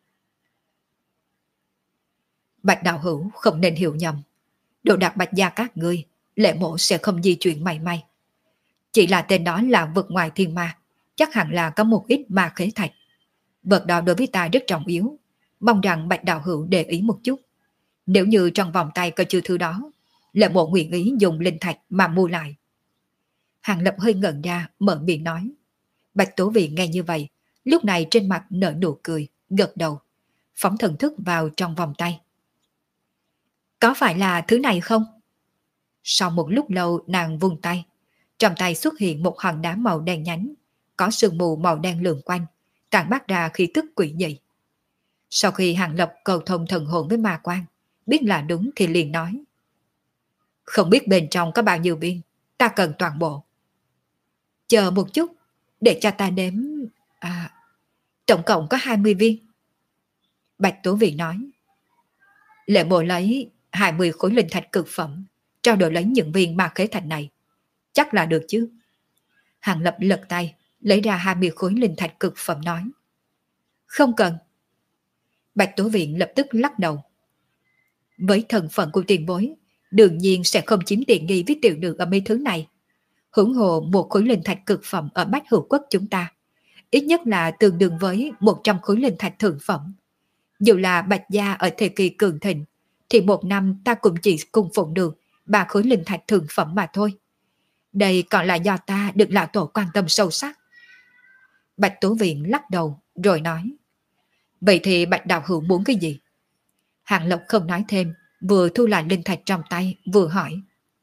Bạch đạo hữu không nên hiểu nhầm, đồ đạc Bạch gia các ngươi, Lệ mộ sẽ không di chuyển mảy may. Chỉ là tên đó là vực ngoài thiên ma, chắc hẳn là có một ít ma khế thạch. Vật đó đối với ta rất trọng yếu, mong rằng Bạch đạo hữu để ý một chút. Nếu như trong vòng tay có chứa thứ đó, Lệ mộ nguyện ý dùng linh thạch mà mua lại. Hàng Lập hơi ngẩn ra mở miệng nói. Bạch Tố Viện nghe như vậy, lúc này trên mặt nở nụ cười, gật đầu, phóng thần thức vào trong vòng tay. Có phải là thứ này không? Sau một lúc lâu nàng vung tay, Trong tay xuất hiện một hòn đá màu đen nhánh, có sương mù màu đen lượn quanh, tản mát ra khí tức quỷ dị. Sau khi Hàng Lập cầu thông thần hồn với ma quan, biết là đúng thì liền nói. Không biết bên trong có bao nhiêu viên, ta cần toàn bộ. Chờ một chút, để cho ta đếm. À, tổng cộng có hai mươi viên. Bạch Tố Viện nói. Lệ Mộ lấy hai mươi khối linh thạch cực phẩm, trao đổi lấy những viên ma khế thạch này. Chắc là được chứ. Hàng Lập lật tay, lấy ra hai mươi khối linh thạch cực phẩm nói. Không cần. Bạch Tố Viện lập tức lắc đầu. Với thân phận của tiền bối, đương nhiên sẽ không chiếm tiện nghi với tiểu nữ ở mấy thứ này. Hưởng hộ một khối linh thạch cực phẩm ở Bách Hữu Quốc chúng ta, ít nhất là tương đương với một trăm khối linh thạch thượng phẩm. Dù là Bạch Gia ở thời kỳ cường thịnh, thì một năm ta cũng chỉ cung phụng được ba khối linh thạch thượng phẩm mà thôi. Đây còn là do ta được lão tổ quan tâm sâu sắc. Bạch Tố Viện lắc đầu rồi nói. Vậy thì Bạch Đạo Hữu muốn cái gì? Hàng Lộc không nói thêm, vừa thu lại linh thạch trong tay, vừa hỏi.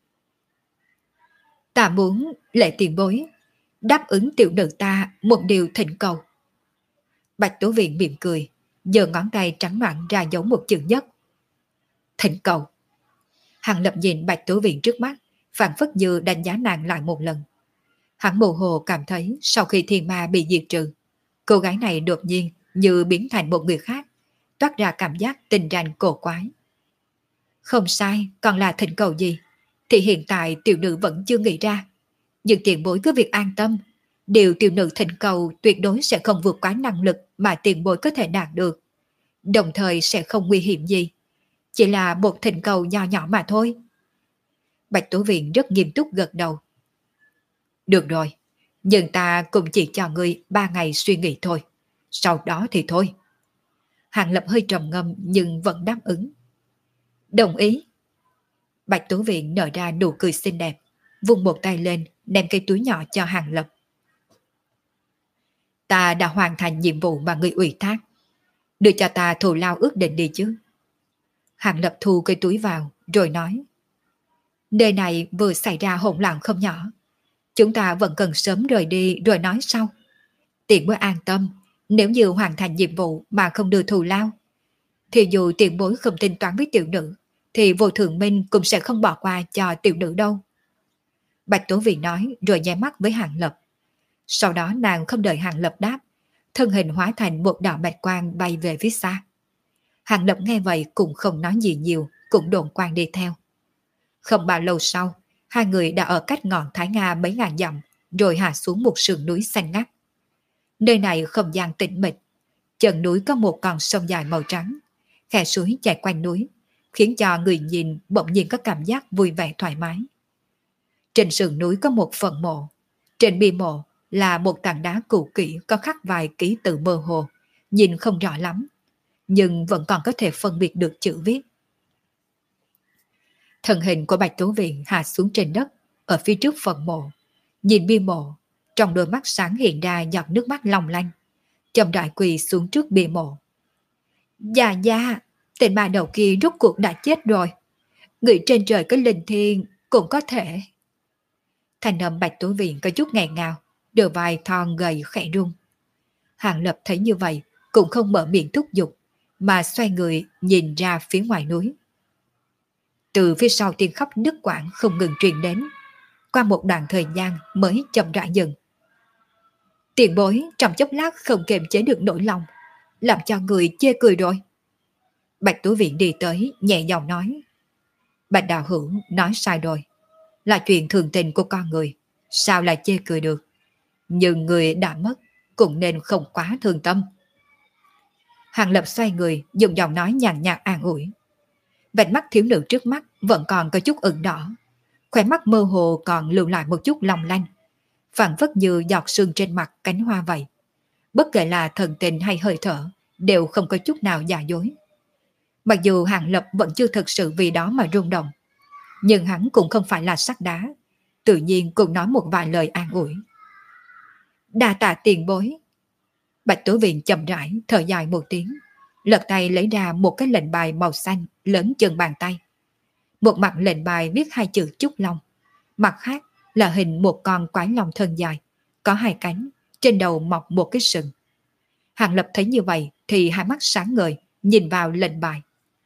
Ta muốn Lệ tiền bối đáp ứng tiểu nữ ta một điều thỉnh cầu. Bạch Tố Viện mỉm cười, giơ ngón tay trắng nõn ra giống một chữ nhất. Thỉnh cầu. Hàng Lập nhìn Bạch Tố Viện trước mắt, phản phất như đánh giá nàng lại một lần. Hắn mồ hồ cảm thấy sau khi thiên ma bị diệt trừ, cô gái này đột nhiên như biến thành một người khác, toát ra cảm giác tình ranh cổ quái. Không sai, còn là thỉnh cầu gì thì hiện tại tiểu nữ vẫn chưa nghĩ ra. Nhưng tiền bối cứ việc an tâm, điều tiểu nữ thỉnh cầu tuyệt đối sẽ không vượt quá năng lực mà tiền bối có thể đạt được, đồng thời sẽ không nguy hiểm gì. Chỉ là một thỉnh cầu nho nhỏ mà thôi. Bạch Tố Viện rất nghiêm túc gật đầu. Được rồi, nhưng ta cũng chỉ cho ngươi ba ngày suy nghĩ thôi. Sau đó thì thôi. Hàng Lập hơi trầm ngâm nhưng vẫn đáp ứng. Đồng ý. Bạch Tố Viện nở ra nụ cười xinh đẹp, vung một tay lên đem cây túi nhỏ cho Hàng Lập. Ta đã hoàn thành nhiệm vụ mà ngươi ủy thác, đưa cho ta thù lao ước định đi chứ. Hàng Lập thu cây túi vào rồi nói. Nơi này vừa xảy ra hỗn loạn không nhỏ, chúng ta vẫn cần sớm rời đi rồi nói sau. Tiền bối an tâm, nếu như hoàn thành nhiệm vụ mà không đưa thù lao, thì dù tiền bối không tính toán với tiểu nữ, thì Vô Thượng Minh cũng sẽ không bỏ qua cho tiểu nữ đâu. Bạch Tố Viện nói rồi nháy mắt với Hàng Lập. Sau đó nàng không đợi Hàng Lập đáp, thân hình hóa thành một đạo bạch quang bay về phía xa. Hàng Lập nghe vậy cũng không nói gì nhiều, cũng độn quang đi theo. Không bao lâu sau, hai người đã ở cách ngọn Thái Nga mấy ngàn dặm, rồi hạ xuống một sườn núi xanh ngắt. Nơi này không gian tĩnh mịch, chân núi có một con sông dài màu trắng, khe suối chảy quanh núi, khiến cho người nhìn bỗng nhiên có cảm giác vui vẻ thoải mái. Trên sườn núi có một phần mộ, trên bia mộ là một tảng đá cũ kỹ có khắc vài ký tự mơ hồ, nhìn không rõ lắm, nhưng vẫn còn có thể phân biệt được chữ viết. Thân hình của Bạch Tố Viện hạ xuống trên đất, ở phía trước phần mộ, nhìn bia mộ, trong đôi mắt sáng hiện ra giọt nước mắt long lanh, chậm rãi quỳ xuống trước bia mộ. Dạ dạ, tên ma đầu kia rốt cuộc đã chết rồi, người trên trời có linh thiêng cũng có thể. Thành âm Bạch Tố Viện có chút nghẹn ngào, đôi vai thon gầy khẽ rung. Hàng Lập thấy như vậy cũng không mở miệng thúc giục, mà xoay người nhìn ra phía ngoài núi. Từ phía sau tiếng khóc nức quãng không ngừng truyền đến, qua một đoạn thời gian mới chậm rãi dừng. Tiền bối trong chốc lát không kiềm chế được nỗi lòng, làm cho người chê cười rồi. Bạch Tố Viện đi tới nhẹ giọng nói. Bạch đạo hữu nói sai rồi, là chuyện thường tình của con người, sao lại chê cười được. Nhưng người đã mất cũng nên không quá thương tâm. Hàng Lập xoay người dùng giọng nói nhàn nhạt an ủi. Vạch mắt thiếu nữ trước mắt vẫn còn có chút ửng đỏ, khóe mắt mơ hồ còn lưu lại một chút long lanh, phảng phất như giọt sương trên mặt cánh hoa vậy. Bất kể là thần tình hay hơi thở đều không có chút nào giả dối. Mặc dù Hàng Lập vẫn chưa thực sự vì đó mà rung động, nhưng hắn cũng không phải là sắt đá, tự nhiên cũng nói một vài lời an ủi. Đa tạ tiền bối. Bạch Tố Viện chậm rãi thở dài một tiếng, lật tay lấy ra một cái lệnh bài màu xanh lớn chừng bàn tay. Một mặt lệnh bài viết hai chữ Trúc Long, mặt khác là hình một con quái long thân dài, có hai cánh, trên đầu mọc một cái sừng. Hàng Lập thấy như vậy thì hai mắt sáng ngời, nhìn vào lệnh bài.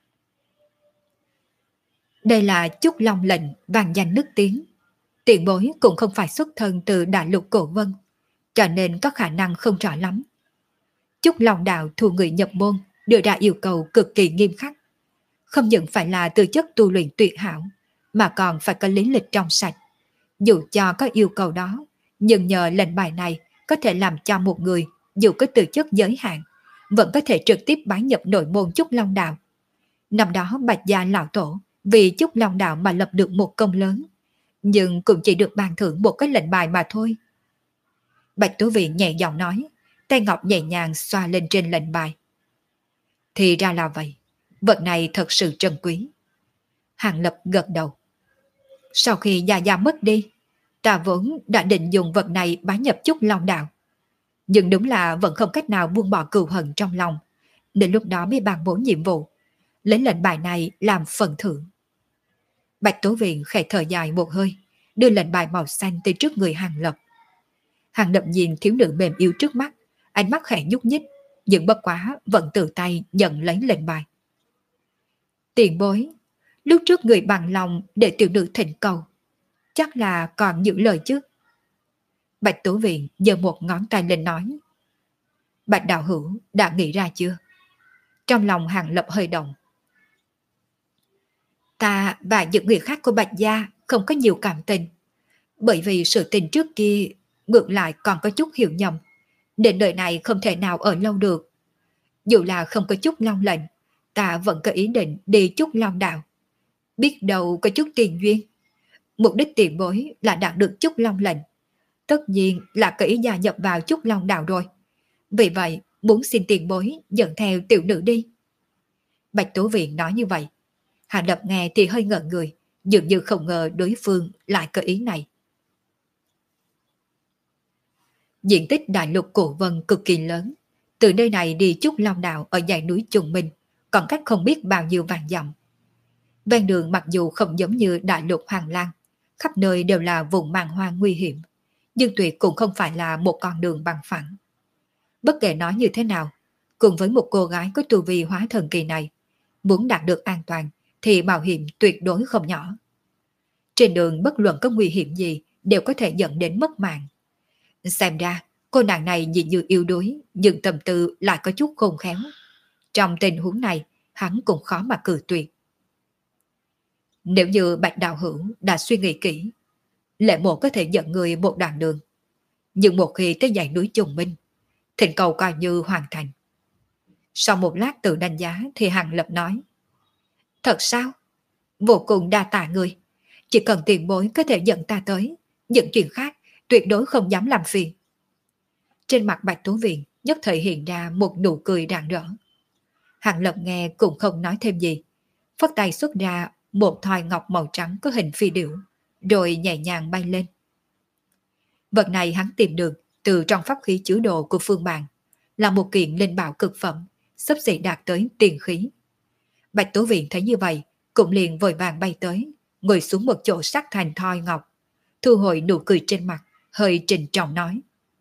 Đây là Chúc Long lệnh vàng danh nức tiếng. Tiền bối cũng không phải xuất thân từ đại lục cổ vân, cho nên có khả năng không rõ lắm. Chúc Long đạo thu người nhập môn đưa ra yêu cầu cực kỳ nghiêm khắc. Không những phải là tư chất tu luyện tuyệt hảo, mà còn phải có lý lịch trong sạch. Dù cho có yêu cầu đó, nhưng nhờ lệnh bài này có thể làm cho một người dù có tư chất giới hạn, vẫn có thể trực tiếp bái nhập nội môn Chúc Long đạo. Năm đó Bạch Gia lão tổ vì Chúc Long đạo mà lập được một công lớn, nhưng cũng chỉ được ban thưởng một cái lệnh bài mà thôi. Bạch Tố Viện nhẹ giọng nói, tay ngọc nhẹ nhàng xoa lên trên lệnh bài. Thì ra là vậy, vật này thật sự trân quý. Hàng Lập gật đầu. Sau khi Gia Gia mất đi, ta vốn đã định dùng vật này bái nhập Chúc Long đạo. Nhưng đúng là vẫn không cách nào buông bỏ cừu hận trong lòng, đến lúc đó mới bàn bố nhiệm vụ, lấy lệnh bài này làm phần thưởng. Bạch Tố Viện khẽ thở dài một hơi, đưa lệnh bài màu xanh tới trước người Hàng Lập. Hàng Lập nhìn thiếu nữ mềm yếu trước mắt, ánh mắt khẽ nhúc nhích, nhưng bất quá vẫn tự tay nhận lấy lệnh bài. Tiền bối, lúc trước người bằng lòng để tiểu nữ thỉnh cầu, chắc là còn giữ lời chứ? Bạch Tố Viện giơ một ngón tay lên nói. Bạch đạo hữu đã nghĩ ra chưa? Trong lòng Hàng Lập hơi động. Ta và những người khác của Bạch Gia không có nhiều cảm tình, bởi vì sự tình trước kia ngược lại còn có chút hiểu nhầm, nên đời này không thể nào ở lâu được. Dù là không có chút long lệnh, ta vẫn có ý định đi chút long đạo. Biết đâu có chút tiền duyên. Mục đích tiền bối là đạt được chút long lệnh, tất nhiên là có ý gia nhập vào chút long đạo rồi. Vì vậy muốn xin tiền bối dẫn theo tiểu nữ đi. Bạch Tố Viện nói như vậy. Hàng Lập nghe thì hơi ngỡ người, dường như không ngờ đối phương lại có ý này. Diện tích đại lục cổ vân cực kỳ lớn, từ nơi này đi Trúc Long đạo ở dãy núi Trùng Minh, còn cách không biết bao nhiêu vạn dặm. Ven đường mặc dù không giống như đại lục Hoàng Lan, khắp nơi đều là vùng màn hoang nguy hiểm, nhưng tuyệt cũng không phải là một con đường bằng phẳng. Bất kể nói như thế nào, cùng với một cô gái có tu vi hóa thần kỳ này, muốn đạt được an toàn thì mạo hiểm tuyệt đối không nhỏ. Trên đường bất luận có nguy hiểm gì đều có thể dẫn đến mất mạng. Xem ra cô nàng này nhìn như yếu đuối, nhưng tâm tư lại có chút khôn khéo. Trong tình huống này hắn cũng khó mà cự tuyệt. Nếu như Bạch đạo hữu đã suy nghĩ kỹ, Lệ Mộ có thể dẫn người một đoạn đường, nhưng một khi tới dãy núi Trùng Minh, thỉnh cầu coi như hoàn thành. Sau một lát tự đánh giá thì Hàng Lập nói. Thật sao? Vô cùng đa tạ người. Chỉ cần tiền bối có thể dẫn ta tới, những chuyện khác tuyệt đối không dám làm phiền. Trên mặt Bạch Tố Viện nhất thời hiện ra một nụ cười rạng rỡ. Hàng Lập nghe cũng không nói thêm gì, phất tay xuất ra một thỏi ngọc màu trắng có hình phi điểu, rồi nhẹ nhàng bay lên. Vật này hắn tìm được từ trong pháp khí chứa đồ của Phương Bàn, là một kiện linh bảo cực phẩm, xấp xỉ đạt tới tiền khí. Bạch Tố Viện thấy như vậy, cũng liền vội vàng bay tới, ngồi xuống một chỗ sắc thành thoi ngọc, thu hồi nụ cười trên mặt, hơi trịnh trọng nói.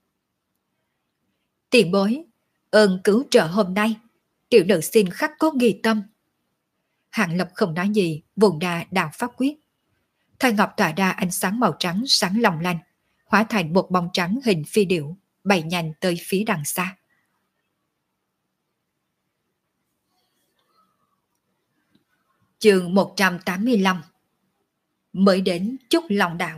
Tiền bối, ơn cứu trợ hôm nay, tiểu nữ xin khắc cốt ghi tâm. Hàng Lập không nói gì, vùng đà đạo pháp quyết. Thoi ngọc tỏa ra ánh sáng màu trắng sáng long lanh, hóa thành một bóng trắng hình phi điểu, bay nhanh tới phía đằng xa. Chương một trăm tám mươi lăm. Mới đến Trúc Long đạo.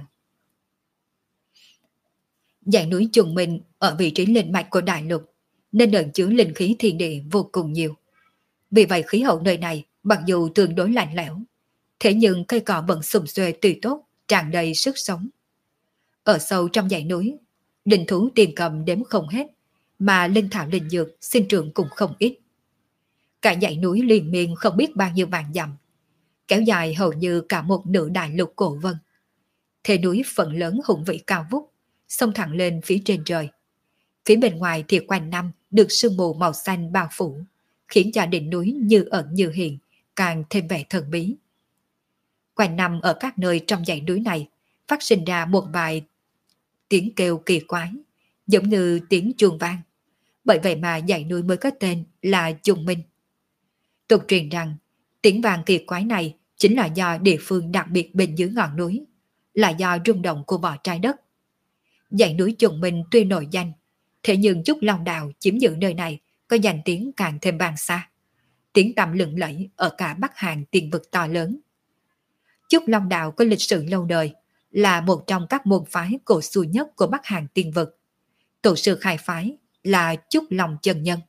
Dãy núi Trùng Minh ở vị trí linh mạch của đại lục, nên ẩn chứa linh khí thiên địa vô cùng nhiều. Vì vậy khí hậu nơi này mặc dù tương đối lạnh lẽo, thế nhưng cây cỏ vẫn sum xuê tươi tốt, tràn đầy sức sống. Ở sâu trong dãy núi, linh thú tiền cầm đếm không hết, mà linh thảo linh dược sinh trưởng cũng không ít. Cả dãy núi liên miên không biết bao nhiêu vạn dặm, kéo dài hầu như cả một nửa đại lục cổ vân. Thế núi phần lớn hùng vĩ cao vút, xông thẳng lên phía trên trời. Phía bên ngoài thì quanh năm được sương mù màu xanh bao phủ, khiến cho đỉnh núi như ẩn như hiện, càng thêm vẻ thần bí. Quanh năm ở các nơi trong dãy núi này, phát sinh ra một vài tiếng kêu kỳ quái, giống như tiếng chuông vang. Bởi vậy mà dãy núi mới có tên là Trùng Minh. Tục truyền rằng, tiếng vang kỳ quái này chính là do địa phương đặc biệt bên dưới ngọn núi, là do rung động của vỏ trái đất. Dãy núi Trùng Minh tuy nổi danh, thế nhưng Trúc Long Đào chiếm giữ nơi này có danh tiếng càng thêm vang xa. Tiếng tăm lừng lẫy ở cả Bắc Hàn tiền vực to lớn. Trúc Long Đạo có lịch sử lâu đời, là một trong các môn phái cổ xưa nhất của Bắc Hàn tiền vực. Tổ sư khai phái là Trúc Long Chân Nhân.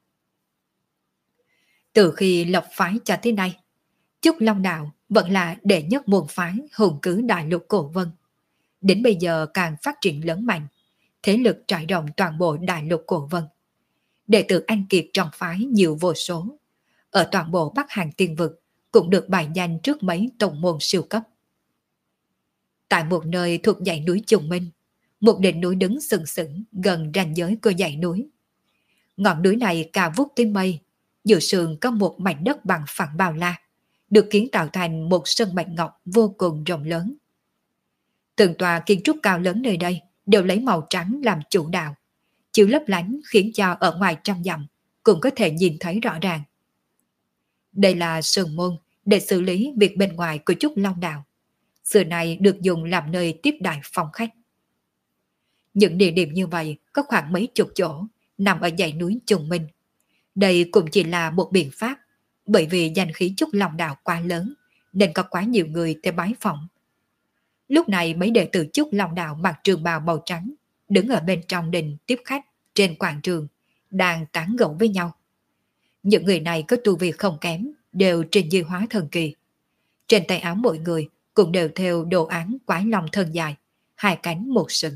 Từ khi lập phái cho tới nay, Trúc Long Đạo vẫn là đệ nhất môn phái hùng cứ đại lục cổ vân. Đến bây giờ càng phát triển lớn mạnh, thế lực trải rộng toàn bộ đại lục cổ vân. Đệ tử anh kiệt trong phái nhiều vô số. Ở toàn bộ Bắc Hàn tiên vực cũng được bài danh trước mấy tổng môn siêu cấp. Tại một nơi thuộc dãy núi Trùng Minh, một đỉnh núi đứng sừng sững gần ranh giới của dãy núi. Ngọn núi này cao vút tới mây, giữa sườn có một mảnh đất bằng phẳng bao la, được kiến tạo thành một sân bạch ngọc vô cùng rộng lớn. Từng tòa kiến trúc cao lớn nơi đây đều lấy màu trắng làm chủ đạo, chiếu lấp lánh khiến cho ở ngoài trăm dặm cũng có thể nhìn thấy rõ ràng. Đây là sơn môn để xử lý việc bên ngoài của Trúc Long Đạo. Xưa này được dùng làm nơi tiếp đại phòng khách. Những địa điểm như vậy có khoảng mấy chục chỗ nằm ở dãy núi Trùng Minh. Đây cũng chỉ là một biện pháp, bởi vì danh khí Trúc Long Đạo quá lớn nên có quá nhiều người tới bái phỏng. Lúc này mấy đệ tử Trúc Long Đạo mặc trường bào màu trắng đứng ở bên trong đình tiếp khách trên quảng trường, đang tán gẫu với nhau. Những người này có tu vi không kém, đều trình di hóa thần kỳ. Trên tay áo mỗi người cũng đều theo đồ án quái long thân dài, hai cánh một sừng.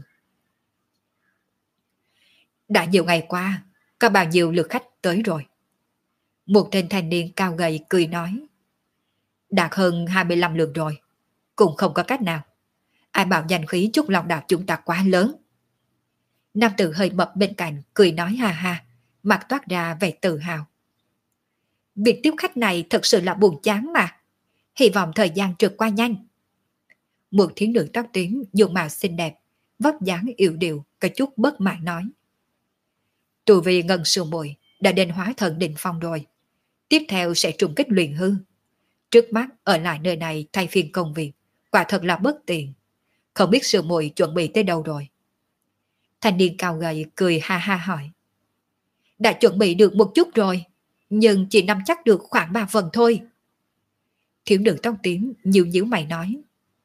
Đã nhiều ngày qua, có bao nhiêu lượt khách tới rồi? Một tên thanh niên cao gầy cười nói. Đạt hơn hai mươi lăm lượt rồi, cũng không có cách nào. Ai bảo danh khí Trúc Long Đạo chúng ta quá lớn. Nam tử hơi mập bên cạnh cười nói ha ha, mặt toát ra vẻ tự hào. Việc tiếp khách này thật sự là buồn chán mà. Hy vọng thời gian trượt qua nhanh. Một thiếu nữ tóc tím dùng mạo xinh đẹp, vóc dáng yêu điệu, có chút bất mãn nói. Tù vì Ngân Sư Muội đã đến hóa thần đỉnh phong rồi. Tiếp theo sẽ trùng kích luyện hư. Trước mắt ở lại nơi này thay phiên công việc, quả thật là bất tiện. Không biết Sư Muội chuẩn bị tới đâu rồi? Thanh niên cao gầy cười ha ha hỏi. Đã chuẩn bị được một chút rồi, nhưng chỉ nắm chắc được khoảng ba phần thôi. Thiếu nữ tóc tím nhíu nhíu mày nói.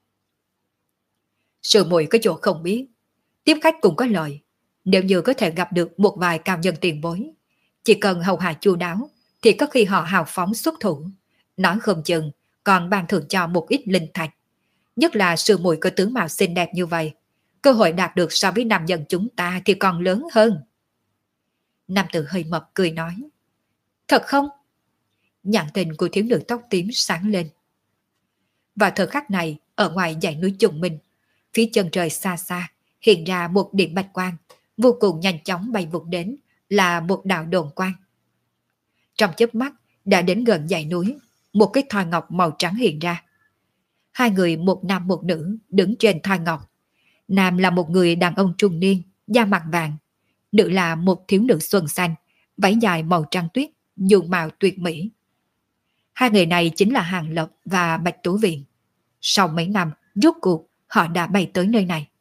Sư muội có chỗ không biết, tiếp khách cũng có lợi. Nếu như có thể gặp được một vài cao nhân tiền bối, chỉ cần hầu hạ chu đáo, thì có khi họ hào phóng xuất thủ, nói không chừng còn ban thưởng cho một ít linh thạch. Nhất là sư muội có tướng mạo xinh đẹp như vậy, cơ hội đạt được so với nam nhân chúng ta thì còn lớn hơn. Nam tử hơi mập cười nói. Thật không? Nhãn tình của thiếu nữ tóc tím sáng lên. Vào thời khắc này, ở ngoài dãy núi Trùng Minh, phía chân trời xa xa hiện ra một điểm bạch quang, vô cùng nhanh chóng bay vụt đến, là một đạo đồn quang. Trong chớp mắt đã đến gần dãy núi, một cái thoi ngọc màu trắng hiện ra. Hai người, một nam một nữ, đứng trên thoi ngọc. Nam là một người đàn ông trung niên, da mặt vàng. Nữ là một thiếu nữ xuân xanh, váy dài màu trắng tuyết, dùng mạo tuyệt mỹ. Hai người này chính là Hàng Lập và Bạch Tú Viện. Sau mấy năm, rốt cuộc họ đã bay tới nơi này.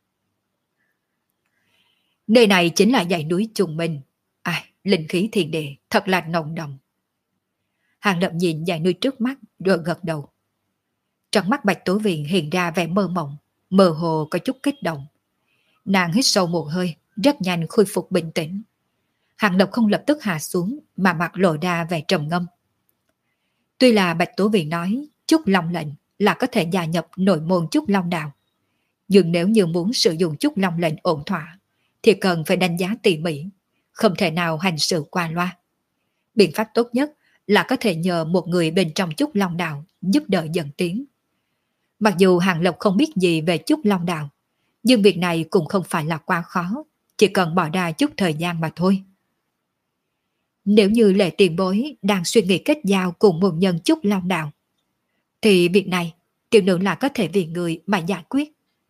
Nơi này chính là dãy núi Trùng Minh. À, linh khí thiên địa thật là nồng đậm. Hàng Lập nhìn dãy núi trước mắt rồi gật đầu. Trong mắt Bạch Tú Viện hiện ra vẻ mơ mộng, mơ hồ có chút kích động. Nàng hít sâu một hơi, rất nhanh khôi phục bình tĩnh. Hàng Lập không lập tức hạ xuống mà mặt lộ ra vẻ trầm ngâm. Tuy là Bạch Tú Viện nói Trúc Long lệnh là có thể gia nhập nội môn Trúc Long Đạo, nhưng nếu như muốn sử dụng Trúc Long lệnh ổn thỏa thì cần phải đánh giá tỉ mỉ, không thể nào hành sự qua loa. Biện pháp tốt nhất là có thể nhờ một người bên trong Trúc Long Đạo giúp đỡ dẫn tiến. Mặc dù Hàng Lập không biết gì về Trúc Long Đạo, nhưng việc này cũng không phải là quá khó, chỉ cần bỏ ra chút thời gian mà thôi. Nếu như Lệ tiền bối đang suy nghĩ kết giao cùng một nhân Trúc Long Đạo, thì việc này tiểu nữ là có thể vì người mà giải quyết.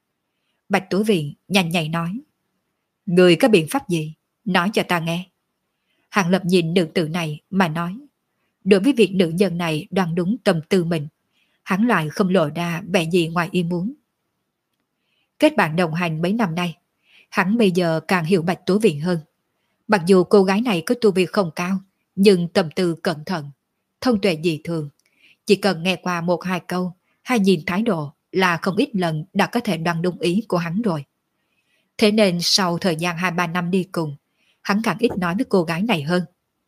Bạch Tú Viện nhanh nhạy nói. Người có biện pháp gì? Nói cho ta nghe. Hàng Lập nhìn nữ tử này mà nói. Đối với việc nữ nhân này đoán đúng tâm tư mình, hắn lại không lộ ra vẻ gì ngoài ý muốn. Kết bạn đồng hành mấy năm nay, hắn bây giờ càng hiểu Bạch Tú Viện hơn. Mặc dù cô gái này có tu vi không cao, nhưng tâm tư cẩn thận, thông tuệ dị thường. Chỉ cần nghe qua một hai câu, hay nhìn thái độ là không ít lần đã có thể đoán đúng ý của hắn rồi. Thế nên sau thời gian hai ba năm đi cùng, hắn càng ít nói với cô gái này hơn.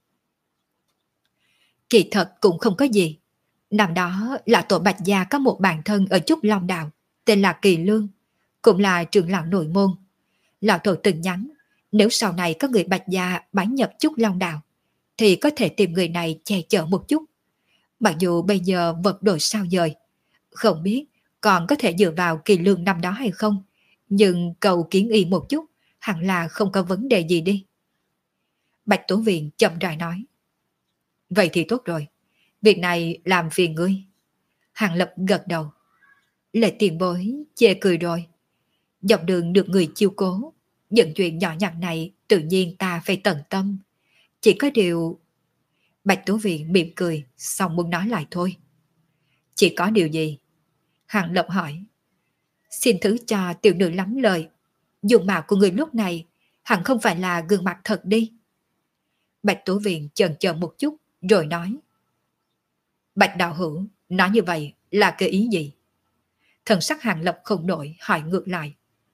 Kỳ thật cũng không có gì. Năm đó là tổ Bạch Gia có một bạn thân ở Trúc Long Đạo, tên là Kỳ Lương, cũng là trưởng lão nội môn. Lão tổ từng nhắn, nếu sau này có người Bạch Gia bái nhập Trúc Long Đạo, thì có thể tìm người này che chở một chút. Mặc dù bây giờ vật đổi sao dời, không biết còn có thể dựa vào Kỳ Lương năm đó hay không, nhưng cầu kiến y một chút, hẳn là không có vấn đề gì đi. Bạch Tú Viện chậm rãi nói. Vậy thì tốt rồi, việc này làm phiền ngươi. Hàng Lập gật đầu. Lệ tiền bối chê cười rồi. Dọc đường được người chiêu cố, những chuyện nhỏ nhặt này tự nhiên ta phải tận tâm. Chỉ có điều... Bạch Tú Viện mỉm cười, xong muốn nói lại thôi. Chỉ có điều gì? Hàng Lập hỏi. Xin thứ cho tiểu nữ lắm lời. Dùng mạo của người lúc này hẳn không phải là gương mặt thật đi. Bạch Tú Viện chần chờ một chút rồi nói. Bạch đạo hữu nói như vậy là cái ý gì? Thần sắc Hàng Lập không nổi hỏi ngược lại.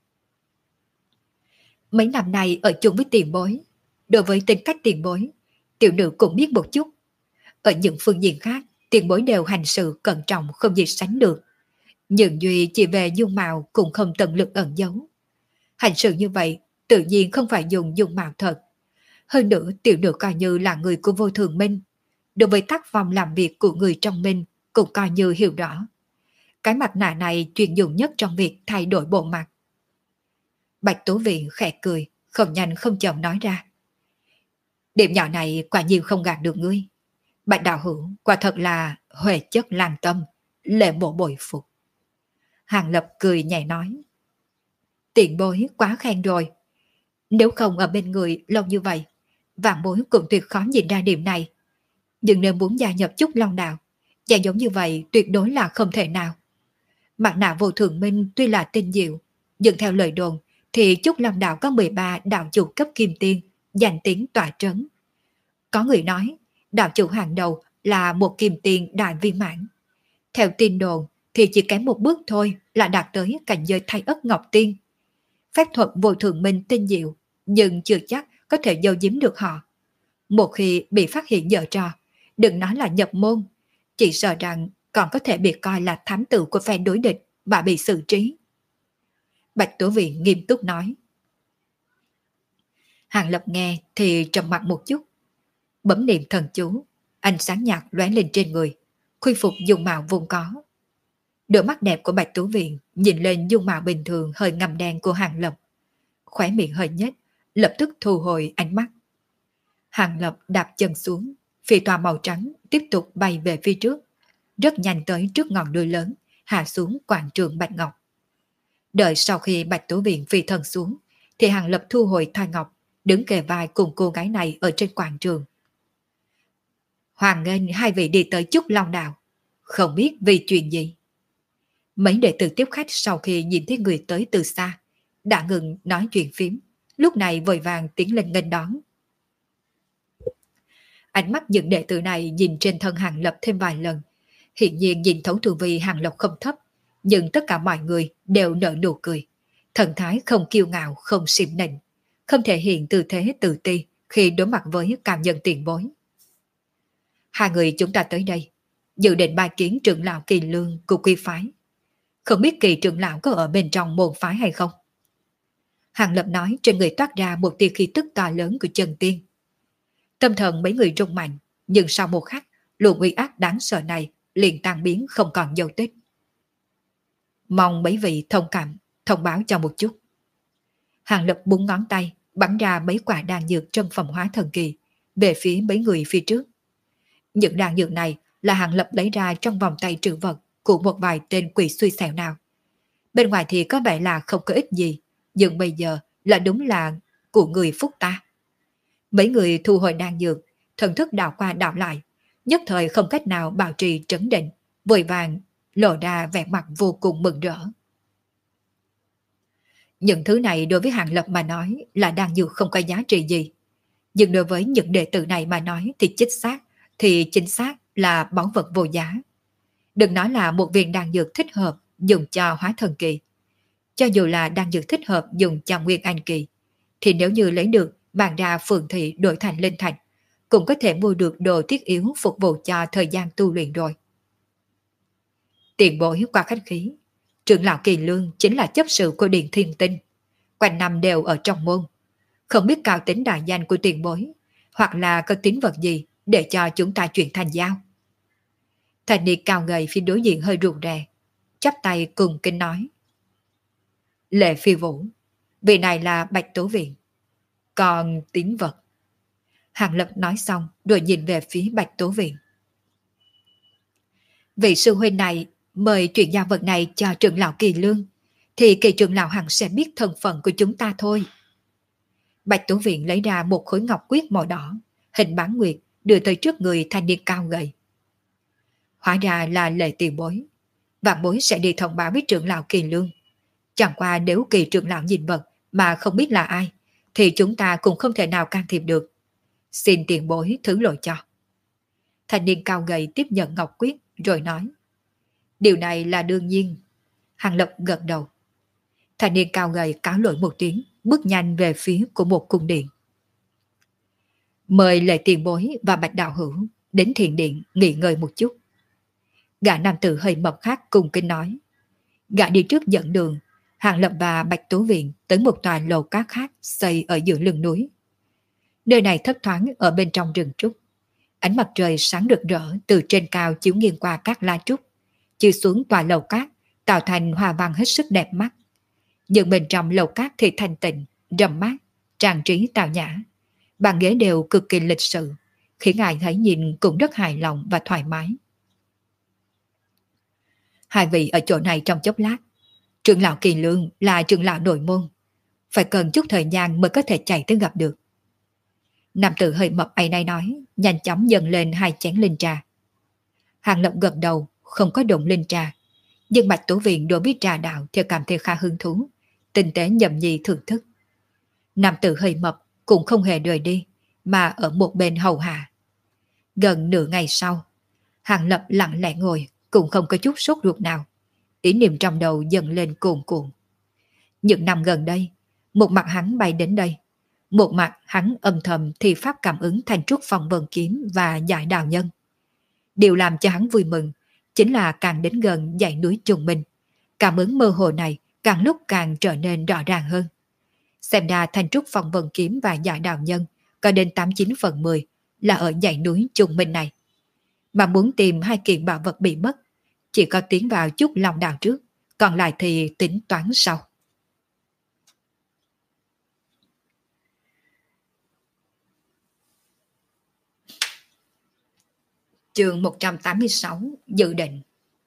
Mấy năm nay ở chung với tiền bối, đối với tính cách tiền bối, tiểu nữ cũng biết một chút. Ở những phương diện khác, tiền bối đều hành sự cẩn trọng không gì sánh được. Nhưng duy chỉ về dung mạo cũng không tận lực ẩn giấu. Hành sự như vậy tự nhiên không phải dùng dung mạo thật. Hơn nữa tiểu nữ coi như là người của Vô Thường Minh. Đối với tác phong làm việc của người trong Minh cũng coi như hiểu rõ. Cái mặt nạ này chuyên dụng nhất trong việc thay đổi bộ mặt. Bạch Tú Viện khẽ cười, không nhanh không chậm nói ra. Điểm nhỏ này quả nhiên không gạt được ngươi. Bạch đạo hữu quả thật là huệ chất lan tâm, lệ bộ bội phục. Hàng Lập cười nhẹ nói. Tiện bối quá khen rồi. Nếu không ở bên người lâu như vậy, vạn bối cũng tuyệt khó nhìn ra điểm này. Nhưng nếu muốn gia nhập Trúc Long Đạo, dạng giống như vậy tuyệt đối là không thể nào. Mặt nạ Vô Thường Minh tuy là tinh diệu, nhưng theo lời đồn thì Trúc Long Đạo có mười ba đạo chủ cấp kim tiên, danh tiếng tỏa trấn. Có người nói, đạo chủ hàng đầu là một kim tiên đại viên mãn. Theo tin đồn thì chỉ kém một bước thôi là đạt tới cảnh giới Thái Ất Ngọc Tiên. Phép thuật Vô Thường Minh tinh diệu, nhưng chưa chắc có thể giấu giếm được họ. Một khi bị phát hiện dở trò, đừng nói là nhập môn, chỉ sợ rằng còn có thể bị coi là thám tử của phe đối địch và bị xử trí. Bạch Tú Viện nghiêm túc nói. Hàng Lập nghe thì trầm mặt một chút. Bấm niệm thần chú, ánh sáng nhạt lóe lên trên người, khôi phục dung mạo vốn có. Đôi mắt đẹp của Bạch Tú Viện nhìn lên dung mạo bình thường hơi ngăm đen của Hàng Lập. Khóe miệng hơi nhếch, lập tức thu hồi ánh mắt. Hàng Lập đạp chân xuống, phi toa màu trắng tiếp tục bay về phía trước, rất nhanh tới trước ngọn núi lớn, hạ xuống quảng trường Bạch Ngọc. Đợi sau khi Bạch Tú Viện phi thân xuống, thì Hàng Lập thu hồi thai ngọc, đứng kề vai cùng cô gái này ở trên quảng trường. Hoàng nghênh hai vị đi tới Trúc Long Đạo, không biết vì chuyện gì. Mấy đệ tử tiếp khách sau khi nhìn thấy người tới từ xa, đã ngừng nói chuyện phím, lúc này vội vàng tiến lên nghênh đón. Ánh mắt những đệ tử này nhìn trên thân Hàng Lập thêm vài lần, hiện nhiên nhìn thấu tu vi Hàng Lập không thấp, nhưng tất cả mọi người đều nở nụ cười, thần thái không kiêu ngạo không xiêm nịnh, không thể hiện tư thế tự ti khi đối mặt với cao nhân tiền bối. Hai người chúng ta tới đây dự định bài kiến trưởng lão Kỳ Lương của Quy phái. Không biết Kỳ trưởng lão có ở bên trong môn phái hay không? Hàng Lập nói, trên người toát ra một tia khí tức to lớn của chân tiên. Tâm thần mấy người rung mạnh, nhưng sau một khắc, luồng uy ác đáng sợ này liền tan biến không còn dấu tích. Mong mấy vị thông cảm, thông báo cho một chút. Hàng Lập búng ngón tay, bắn ra mấy quả đan dược trong phẩm hóa thần kỳ, về phía mấy người phía trước. Những đan dược này là Hàng Lập lấy ra trong vòng tay trữ vật của một vài tên quỷ xui xẻo nào. Bên ngoài thì có vẻ là không có ích gì, nhưng bây giờ là đúng là của người phúc ta. Mấy người thu hồi đan dược, thần thức đảo qua đảo lại, nhất thời không cách nào bảo trì trấn định, vội vàng lộ ra vẻ mặt vô cùng mừng rỡ. Những thứ này đối với Hàng Lập mà nói là đan dược không có giá trị gì, nhưng đối với những đệ tử này mà nói thì chính xác, thì chính xác là báu vật vô giá. Đừng nói là một viên đan dược thích hợp dùng cho hóa thần kỳ, cho dù là đan dược thích hợp dùng cho nguyên anh kỳ, thì nếu như lấy được bàn ra phường thị đổi thành linh thạch, cũng có thể mua được đồ thiết yếu phục vụ cho thời gian tu luyện rồi. Tiền bối qua khách khí, trưởng lão Kỳ Lương chính là chấp sự của Điện Thiên Tinh, quanh năm đều ở trong môn, không biết cao tính đại danh của tiền bối, hoặc là có tín vật gì để cho chúng ta chuyển thành giao. Thành niên cao gầy phía đối diện hơi rụt rè, chắp tay cùng kính nói: Lệ Phi Vũ, vị này là Bạch Tố Viện, còn tín vật. Hàng Lập nói xong rồi nhìn về phía Bạch Tố Viện. Vị sư huynh này mời chuyện giao vật này cho trưởng lão Kỳ Lương, thì kỳ trưởng lão hẳn sẽ biết thân phận của chúng ta thôi. Bạch Tố Viện lấy ra một khối ngọc quyết màu đỏ, hình bán nguyệt, đưa tới trước người thanh niên cao gầy. Hóa ra là Lệ tiền bối, vạn bối sẽ đi thông báo với trưởng lão Kỳ Lương. Chẳng qua nếu kỳ trưởng lão nhìn vật mà không biết là ai, thì chúng ta cũng không thể nào can thiệp được. Xin tiền bối thứ lỗi cho. Thanh niên cao gầy tiếp nhận ngọc quyết rồi nói: Điều này là đương nhiên. Hàng Lập gật đầu. Thanh niên cao gầy cáo lỗi một tiếng, bước nhanh về phía của một cung điện. Mời Lệ tiền bối và Bạch đạo hữu đến thiền điện nghỉ ngơi một chút. Gã nam tử hơi mập khác cùng kinh nói. Gã đi trước dẫn đường, Hàng Lập và Bạch Tố Viện tới một tòa lầu cát khác xây ở giữa lưng núi. Nơi này thấp thoáng ở bên trong rừng trúc. Ánh mặt trời sáng rực rỡ từ trên cao chiếu nghiêng qua các lá trúc, chiếu xuống tòa lầu cát, tạo thành hoa văn hết sức đẹp mắt. Nhưng bên trong lầu cát thì thanh tịnh, râm mát, trang trí tào nhã. Bàn ghế đều cực kỳ lịch sự, khiến ai thấy nhìn cũng rất hài lòng và thoải mái. Hai vị ở chỗ này trong chốc lát. Trưởng lão Kỳ Lương là trưởng lão nội môn, phải cần chút thời gian mới có thể chạy tới gặp được. Nam tử hơi mập ấy nay nói, nhanh chóng dâng lên hai chén linh trà. Hàng Lập gật đầu, không có đụng linh trà, nhưng Bạch Tố Viện đối với trà đạo thì cảm thấy khá hứng thú, tinh tế nhầm nhi thưởng thức. Nam tử hơi mập cũng không hề rời đi, mà ở một bên hầu hạ. Gần nửa ngày sau, Hàng Lập lặng lẽ ngồi, cũng không có chút sốt ruột nào. Ý niệm trong đầu dần lên cuồn cuộn. Những năm gần đây, một mặt hắn bay đến đây, một mặt hắn âm thầm thi pháp cảm ứng thanh trúc phong vân kiếm và giải đào nhân. Điều làm cho hắn vui mừng chính là càng đến gần dãy núi Trùng Minh, cảm ứng mơ hồ này càng lúc càng trở nên rõ ràng hơn. Xem ra thanh trúc phong vân kiếm và giải đào nhân có đến tám chín phần mười là ở dãy núi Trùng Minh này. Mà muốn tìm hai kiện bảo vật bị mất, chỉ có tiến vào chút lòng đào trước, còn lại thì tính toán sau. Chương một trăm tám mươi sáu, dự định.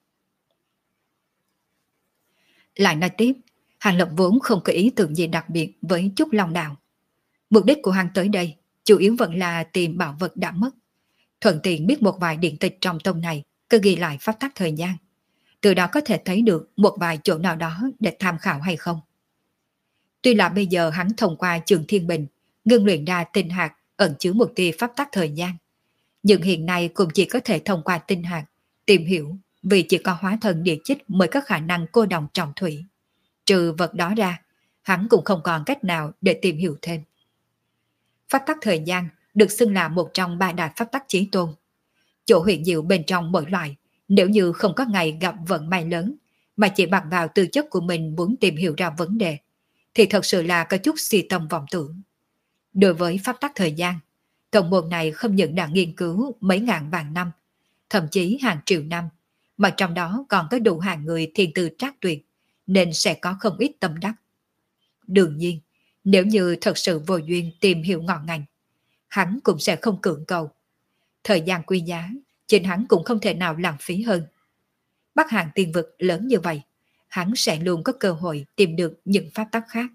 Lại nói tiếp, Hàng Lập vốn không có ý tưởng gì đặc biệt với chút lòng đào. Mục đích của hắn tới đây chủ yếu vẫn là tìm bảo vật đã mất, thuận tiện biết một vài điện tịch trong tông này có ghi lại pháp tắc thời gian, từ đó có thể thấy được một vài chỗ nào đó để tham khảo hay không. Tuy là bây giờ hắn thông qua Trường Thiên Bình ngưng luyện ra tinh hạt ẩn chứa một tia pháp tắc thời gian, nhưng hiện nay cũng chỉ có thể thông qua tinh hạt tìm hiểu, vì chỉ có hóa thần địa chích mới có khả năng cô đồng trọng thủy. Trừ vật đó ra, hắn cũng không còn cách nào để tìm hiểu thêm. Pháp tắc thời gian được xưng là một trong ba đại pháp tắc chí tôn. Chỗ huyền diệu bên trong mỗi loại, nếu như không có ngày gặp vận may lớn, mà chỉ bằng vào tư chất của mình muốn tìm hiểu ra vấn đề, thì thật sự là có chút si tâm vọng tưởng. Đối với pháp tắc thời gian, tổng môn này không những đã nghiên cứu mấy ngàn vạn năm, thậm chí hàng triệu năm, mà trong đó còn có đủ hàng người thiên tư trác tuyệt, nên sẽ có không ít tâm đắc. Đương nhiên, nếu như thật sự vô duyên tìm hiểu ngọn ngành, hắn cũng sẽ không cưỡng cầu. Thời gian quý giá, chính hắn cũng không thể nào lãng phí hơn. Bắc Hàng tiên vực lớn như vậy, hắn sẽ luôn có cơ hội tìm được những pháp tắc khác.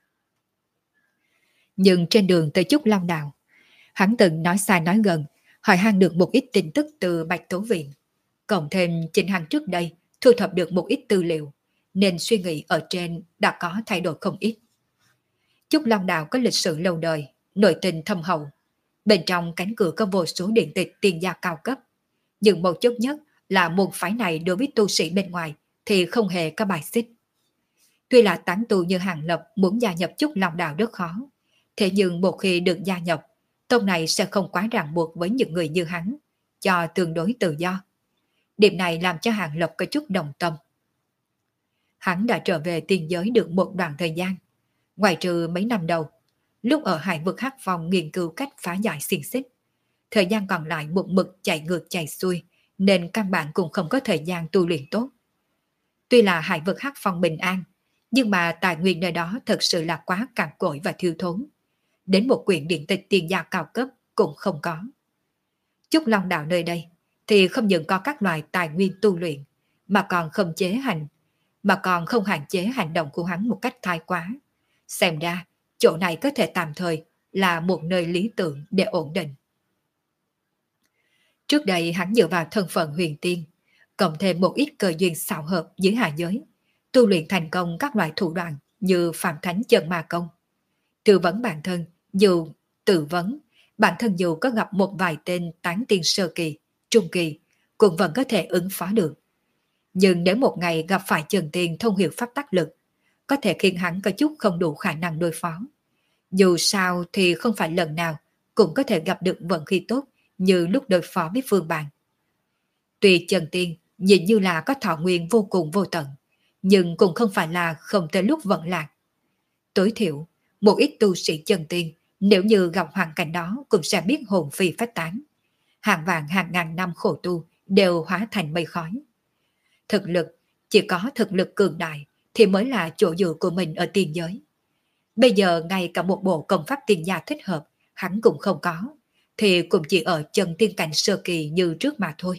Nhưng trên đường tới Trúc Long Đào, hắn từng nói xa nói gần, hỏi han được một ít tin tức từ Bạch Tố Viện. Cộng thêm chính hắn trước đây thu thập được một ít tư liệu, nên suy nghĩ ở trên đã có thay đổi không ít. Trúc Long Đào có lịch sử lâu đời, nội tình thâm hậu. Bên trong cánh cửa có vô số điện tịch tiền gia cao cấp. Nhưng một chút nhất là môn phái này đối với tu sĩ bên ngoài thì không hề có bài xích. Tuy là tán tu như Hàng Lập muốn gia nhập Trúc Long Đào rất khó, thế nhưng một khi được gia nhập, tông này sẽ không quá ràng buộc với những người như hắn, cho tương đối tự do. Điểm này làm cho Hàng Lập có chút đồng tâm. Hắn đã trở về tiên giới được một đoạn thời gian, ngoài trừ mấy năm đầu, lúc ở hải vực Hắc Phong nghiên cứu cách phá giải xiềng xích. Thời gian còn lại một mực chạy ngược chạy xuôi, nên căn bản cũng không có thời gian tu luyện tốt. Tuy là hải vực Hắc Phong bình an, nhưng mà tài nguyên nơi đó thật sự là quá cằn cỗi và thiếu thốn. Đến một quyển điện tịch tiền gia cao cấp cũng không có. Trúc Long Đạo nơi đây thì không những có các loại tài nguyên tu luyện, mà còn không chế hành, mà còn không hạn chế hành động của hắn một cách thái quá. Xem ra, chỗ này có thể tạm thời là một nơi lý tưởng để ổn định. Trước đây hắn dựa vào thân phận huyền tiên, cộng thêm một ít cơ duyên xảo hợp dưới hạ giới, tu luyện thành công các loại thủ đoạn như Phạm Thánh Chân Ma Công. Tư vấn bản thân, dù tự vấn, bản thân dù có gặp một vài tên tán tiên sơ kỳ, trung kỳ, cũng vẫn có thể ứng phó được. Nhưng nếu một ngày gặp phải chân tiên thông hiểu pháp tắc lực, có thể khiến hắn có chút không đủ khả năng đối phó. Dù sao thì không phải lần nào cũng có thể gặp được vận khí tốt như lúc đối phó với Phương Bàn. Tuy chân tiên nhìn như là có thọ nguyên vô cùng vô tận, nhưng cũng không phải là không tới lúc vận lạc. Tối thiểu, một ít tu sĩ chân tiên nếu như gặp hoàn cảnh đó cũng sẽ biết hồn phi phách tán. Hàng vạn hàng ngàn năm khổ tu đều hóa thành mây khói. Thực lực, chỉ có thực lực cường đại thì mới là chỗ dựa của mình ở tiên giới. Bây giờ ngay cả một bộ công pháp tiên gia thích hợp hắn cũng không có, thì cũng chỉ ở chân tiên cảnh sơ kỳ như trước mà thôi.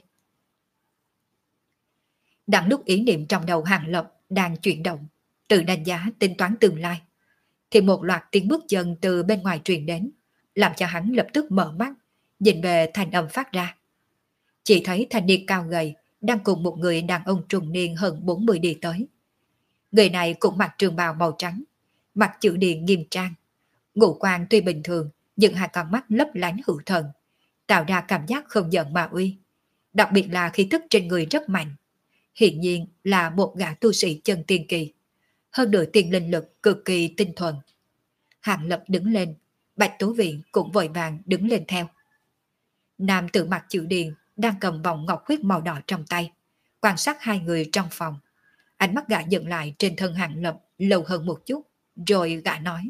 Đang lúc ý niệm trong đầu Hàng Lập đang chuyển động, tự đánh giá tính toán tương lai, thì một loạt tiếng bước chân từ bên ngoài truyền đến, làm cho hắn lập tức mở mắt, nhìn về thanh âm phát ra. Chỉ thấy thanh niên cao gầy đang cùng một người đàn ông trung niên hơn bốn mươi đi tới. Người này cũng mặc trường bào màu trắng, mặt chữ điền nghiêm trang, ngũ quan tuy bình thường nhưng hai con mắt lấp lánh hữu thần, tạo ra cảm giác không giận mà uy. Đặc biệt là khí tức trên người rất mạnh, hiển nhiên là một gã tu sĩ chân tiên kỳ, hơn nữa tiền linh lực cực kỳ tinh thuần. Hàng Lập đứng lên, Bạch Tố Viện cũng vội vàng đứng lên theo. Nam tử mặt chữ điền đang cầm vòng ngọc huyết màu đỏ trong tay, quan sát hai người trong phòng. Ánh mắt gã dừng lại trên thân Hàng Lập lâu hơn một chút, rồi gã nói: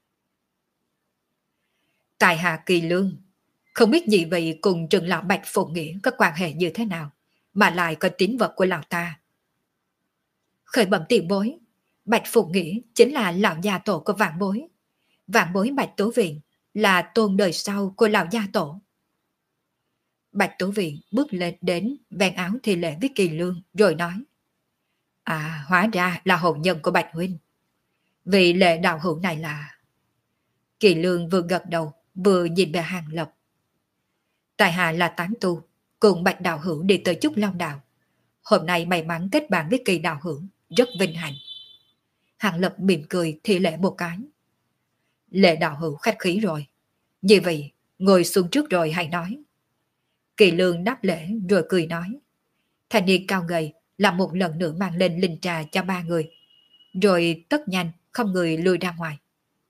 Tài hạ kỳ lương, không biết nhị vị cùng trưởng lão Bạch Phổ Nghĩa có quan hệ như thế nào, mà lại có tín vật của lão ta. Khởi bẩm tiền bối, Bạch Phổ Nghĩa chính là lão gia tổ của vạn bối. Vạn bối Bạch Tố Viện là tôn đời sau của lão gia tổ. Bạch Tố Viện bước lên đến vén áo thi lễ với Kỳ Lương rồi nói: À, hóa ra là hậu nhân của Bạch Huynh. Vị lệ đạo hữu này là... Kỳ Lương vừa gật đầu vừa nhìn về Hàng Lập. Tài hạ là tán tu, cùng Bạch đạo hữu đi tới Trúc Long Đạo. Hôm nay may mắn kết bạn với Kỳ đạo hữu, rất vinh hạnh. Hàng Lập mỉm cười thi lễ một cái. Lệ đạo hữu khách khí rồi. Như vậy, ngồi xuống trước rồi hãy nói. Kỳ Lương đáp lễ rồi cười nói. Thanh niên cao gầy làm một lần nữa mang lên linh trà cho ba người, rồi tất nhanh không người lui ra ngoài.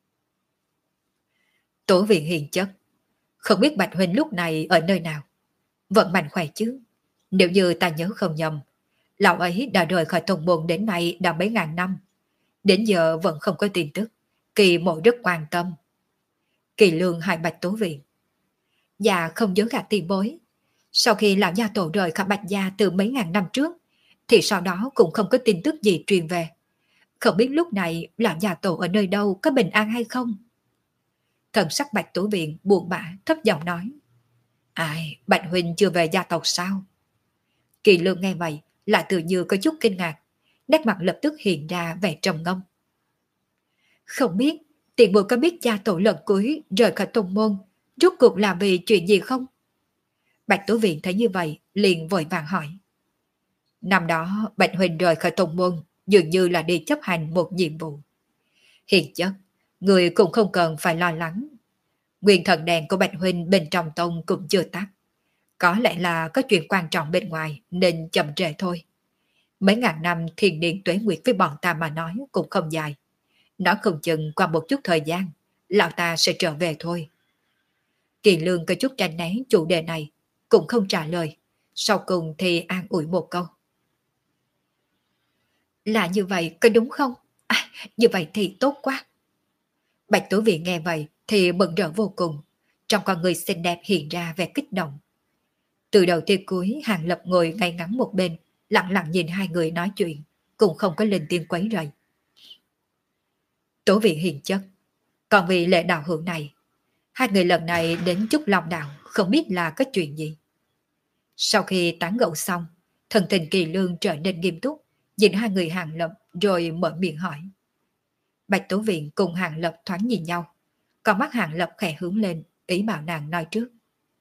Tổ viện hiền chất, không biết Bạch Huynh lúc này ở nơi nào? Vẫn mạnh khỏe chứ? Nếu như ta nhớ không nhầm, lão ấy đã rời khỏi tông môn đến nay đã mấy ngàn năm, đến giờ vẫn không có tin tức. Kỳ mộ rất quan tâm. Kỳ Lương hai Bạch Tố Viện. Dạ không nhớ gạt tiền bối. Sau khi lão gia tổ rời khỏi Bạch gia từ mấy ngàn năm trước, thì sau đó cũng không có tin tức gì truyền về. Không biết lúc này lão gia tổ ở nơi đâu, có bình an hay không? Thần sắc Bạch Tố Viện buồn bã thấp giọng nói. Ai, Bạch Huynh chưa về gia tộc sao? Kỳ Lương nghe vậy lại tự như có chút kinh ngạc, nét mặt lập tức hiện ra vẻ trầm ngâm. Không biết tiền bối có biết cha tổ lần cuối rời khỏi tông môn rốt cuộc là vì chuyện gì không? Bạch Tố Viện thấy như vậy liền vội vàng hỏi. Năm đó Bạch Huynh rời khỏi tông môn dường như là đi chấp hành một nhiệm vụ. Hiện chất, người cũng không cần phải lo lắng. Nguyên thần đèn của Bạch Huynh bên trong tông cũng chưa tắt. Có lẽ là có chuyện quan trọng bên ngoài nên chậm trễ thôi. Mấy ngàn năm thiền niên tuế nguyệt với bọn ta mà nói cũng không dài. Nó không chừng qua một chút thời gian, lão ta sẽ trở về thôi. Kỳ Lương có chút tranh né chủ đề này, cũng không trả lời. Sau cùng thì an ủi một câu. Là như vậy có đúng không? À, như vậy thì tốt quá. Bạch Tố Viện nghe vậy thì mừng rỡ vô cùng. Trong con người xinh đẹp hiện ra vẻ kích động. Từ đầu tới cuối Hàng Lập ngồi ngay ngắn một bên, lặng lặng nhìn hai người nói chuyện, cũng không có lên tiếng quấy rầy. Tố Viện hiền chất, còn vì lệ đạo hữu này, hai người lần này đến chút lòng đạo không biết là có chuyện gì. Sau khi tán gẫu xong, thần tình Kỳ Lương trở nên nghiêm túc, nhìn hai người Hàng Lập rồi mở miệng hỏi. Bạch Tố Viện cùng Hàng Lập thoáng nhìn nhau, còn mắt Hàng Lập khẽ hướng lên, ý bảo nàng nói trước.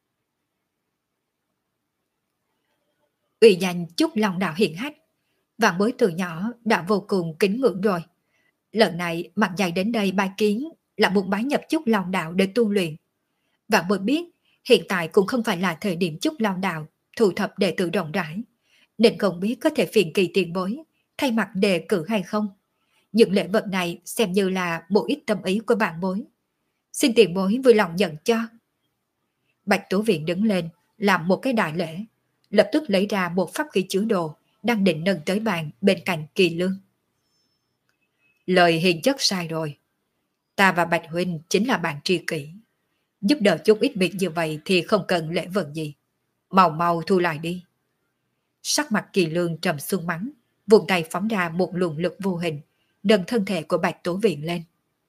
Ủy danh chúc lòng đạo hiển hách, vạn bối từ nhỏ đã vô cùng kính ngưỡng rồi. Lần này mặt dày đến đây bài kiến là muốn bái nhập chúc lòng đạo để tu luyện. Vạn bối biết hiện tại cũng không phải là thời điểm chúc lòng đạo thu thập đệ tử rộng rãi, nên không biết có thể phiền Kỳ tiền bối thay mặt đề cử hay không. Những lễ vật này xem như là một ít tâm ý của bạn bối. Xin tiền bối vui lòng nhận cho. Bạch Tố Viện đứng lên làm một cái đại lễ, lập tức lấy ra một pháp khí chứa đồ đang định nâng tới bàn bên cạnh Kỳ Lương. Lời hiền chất sai rồi. Ta và Bạch Huynh chính là bạn tri kỷ. Giúp đỡ chút ít việc như vậy thì không cần lễ vật gì. Mau mau thu lại đi. Sắc mặt Kỳ Lương trầm xuống mắng, vùng tay phóng ra một luồng lực vô hình, nâng thân thể của Bạch Tố Viện lên.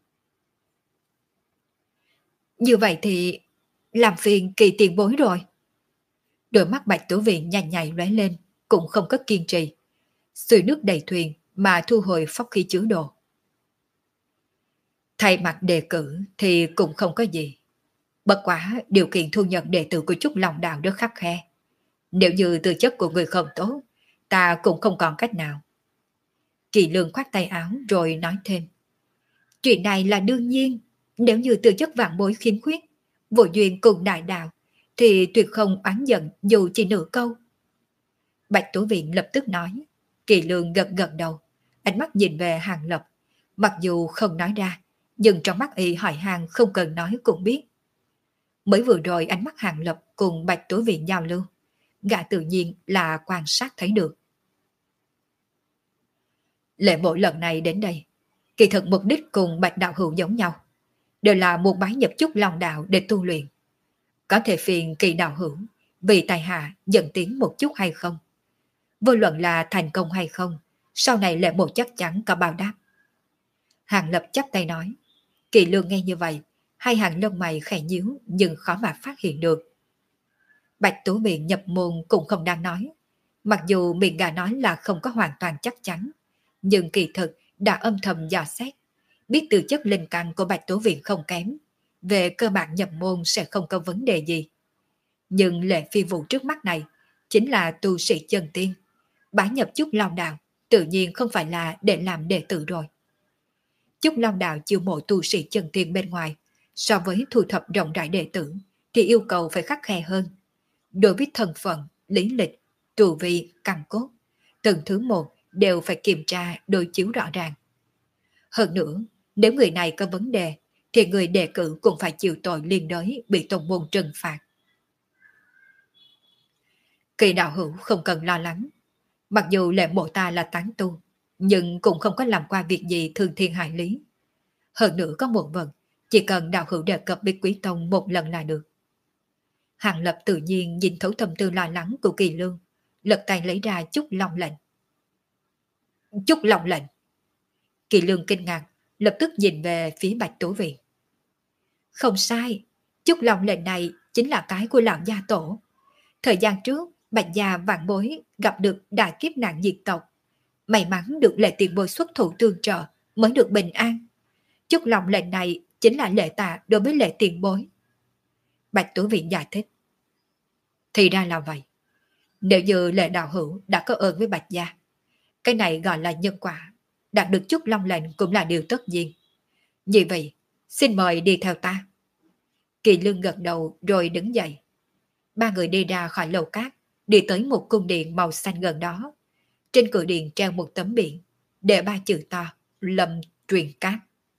Như vậy thì làm phiền Kỳ tiền bối rồi. Đôi mắt Bạch Tố Viện nhanh nhạy lóe lên, cũng không có kiên trì. Xuôi nước đầy thuyền mà thu hồi pháp khí chứa đồ. Thay mặt đề cử thì cũng không có gì. Bất quá điều kiện thu nhận đệ tử của Trúc Long Đạo rất khắt khe. Nếu như tư chất của người không tốt, ta cũng không còn cách nào. Kỳ Lương khoát tay áo rồi nói thêm. Chuyện này là đương nhiên, nếu như tư chất vạn bối khiếm khuyết, vô duyên cùng đại đạo, thì tuyệt không oán giận dù chỉ nửa câu. Bạch Tố Viện lập tức nói. Kỳ Lương gật gật đầu, ánh mắt nhìn về Hàng Lập. Mặc dù không nói ra, nhưng trong mắt y hỏi hàng không cần nói cũng biết. Mới vừa rồi ánh mắt Hàng Lập cùng Bạch Tố Viện giao lưu, gã tự nhiên là quan sát thấy được. Lệ mỗi lần này đến đây, kỳ thực mục đích cùng Bạch Đạo Hữu giống nhau, đều là một bái nhập chút lòng đạo để tu luyện. Có thể phiền Kỳ Đạo Hữu vì tài hạ dẫn tiến một chút hay không? Vô luận là thành công hay không, sau này lệ một chắc chắn có báo đáp. Hàng Lập chắp tay nói. Kỳ Lương nghe như vậy, hai hàng lông mày khẽ nhíu nhưng khó mà phát hiện được. Bạch Tố Viện nhập môn cũng không đang nói. Mặc dù miệng gà nói là không có hoàn toàn chắc chắn, nhưng kỳ thực đã âm thầm dò xét, biết từ chất linh căn của Bạch Tố Viện không kém, về cơ bản nhập môn sẽ không có vấn đề gì. Nhưng Lệ Phi Vũ trước mắt này chính là tu sĩ chân tiên, bái nhập chút Long Đạo tự nhiên không phải là để làm đệ tử rồi. Chút Long Đạo chiêu mộ tu sĩ chân tiên bên ngoài, so với thu thập rộng rãi đệ tử thì yêu cầu phải khắt khe hơn. Đối với thân phận, lý lịch, trụ vị, căn cốt, từng thứ một đều phải kiểm tra đối chiếu rõ ràng. Hơn nữa, nếu người này có vấn đề thì người đề cử cũng phải chịu tội liên đới bị tông môn trừng phạt. Kỳ Đạo Hữu không cần lo lắng. Mặc dù Lệ Mộ ta là tán tu, nhưng cũng không có làm qua việc gì thương thiên hại lý. Hơn nữa có một vật, chỉ cần Đạo Hữu đề cập với Quý Tông một lần là được. Hàng Lập tự nhiên nhìn thấu tâm tư lo lắng của Kỳ Lương, lật tay lấy ra chút long lệnh. Chút long lệnh. Kỳ Lương kinh ngạc, lập tức nhìn về phía Bạch Tố Viện. Không sai, chút long lệnh này chính là cái của lão gia tổ. Thời gian trước, Bạch gia vạn bối gặp được đại kiếp nạn diệt tộc. May mắn được Lệ tiền bối xuất thủ tương trợ mới được bình an. Chút lòng lệnh này chính là lễ tạ đối với Lệ tiền bối. Bạch Tú Viện giải thích. Thì ra là vậy. Nếu như Lệ đạo hữu đã có ơn với Bạch gia, cái này gọi là nhân quả. Đạt được chút long lệnh cũng là điều tất nhiên. Vì vậy, xin mời đi theo ta. Kỳ Lương gật đầu rồi đứng dậy. Ba người đi ra khỏi lầu cát, đi tới một cung điện màu xanh gần đó. Trên cửa điện treo một tấm biển, để ba chữ to, Lâm Truyền Cát.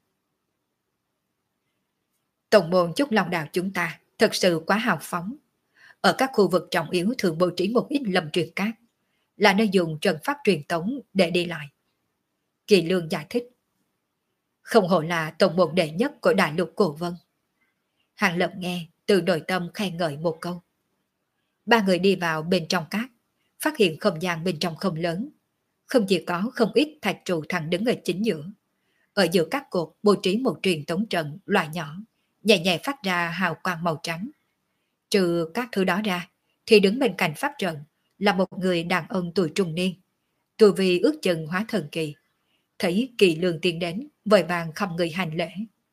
Tổng môn Trúc Long Đạo chúng ta thật sự quá hào phóng. Ở các khu vực trọng yếu thường bố trí một ít lâm truyền cát, là nơi dùng trần pháp truyền tống để đi lại. Kỳ Lương giải thích. Không hổ là tổng môn đệ nhất của đại lục Cổ Vân. Hàng Lập nghe từ nội tâm khen ngợi một câu. Ba người đi vào bên trong cát, phát hiện không gian bên trong không lớn. Không chỉ có không ít thạch trụ thẳng đứng ở chính giữa. Ở giữa các cột bố trí một truyền tống trận loại nhỏ, nhẹ nhẹ phát ra hào quang màu trắng. Trừ các thứ đó ra, thì đứng bên cạnh pháp trận là một người đàn ông tuổi trung niên. Tu vi ước chừng hóa thần kỳ. Thấy Kỳ Lương tiến đến, vội vàng không người hành lễ.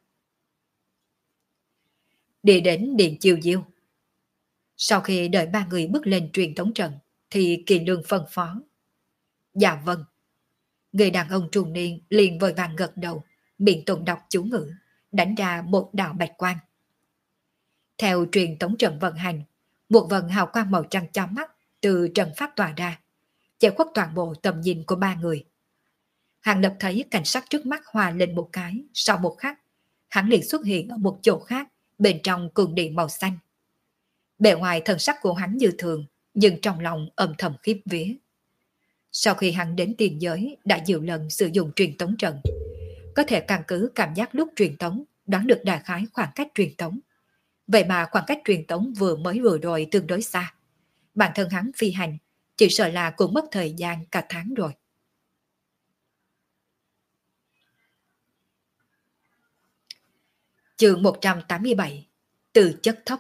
Đi đến điện chiêu diêu. Sau khi đợi ba người bước lên truyền tống trận, thì Kỳ Lương phân phó. Dạ vâng. Người đàn ông trung niên liền vội vàng gật đầu, miệng tụng đọc chú ngữ, đánh ra một đạo bạch quang. Theo truyền tống trận vận hành, một vần hào quang màu trắng chói mắt từ trận pháp tỏa ra, che khuất toàn bộ tầm nhìn của ba người. Hàng Lập thấy cảnh sắc trước mắt hòa lên một cái, sau một khắc, hắn liền xuất hiện ở một chỗ khác, bên trong cung điện màu xanh. Bề ngoài thần sắc của hắn như thường, nhưng trong lòng âm thầm khiếp vía. Sau khi hắn đến tiền giới đã nhiều lần sử dụng truyền tống trận, có thể căn cứ cảm giác lúc truyền tống đoán được đại khái khoảng cách truyền tống. Vậy mà khoảng cách truyền tống vừa mới vừa rồi tương đối xa. Bản thân hắn phi hành, chỉ sợ là cũng mất thời gian cả tháng rồi. Chương một trăm tám mươi bảy. Từ chất thấp.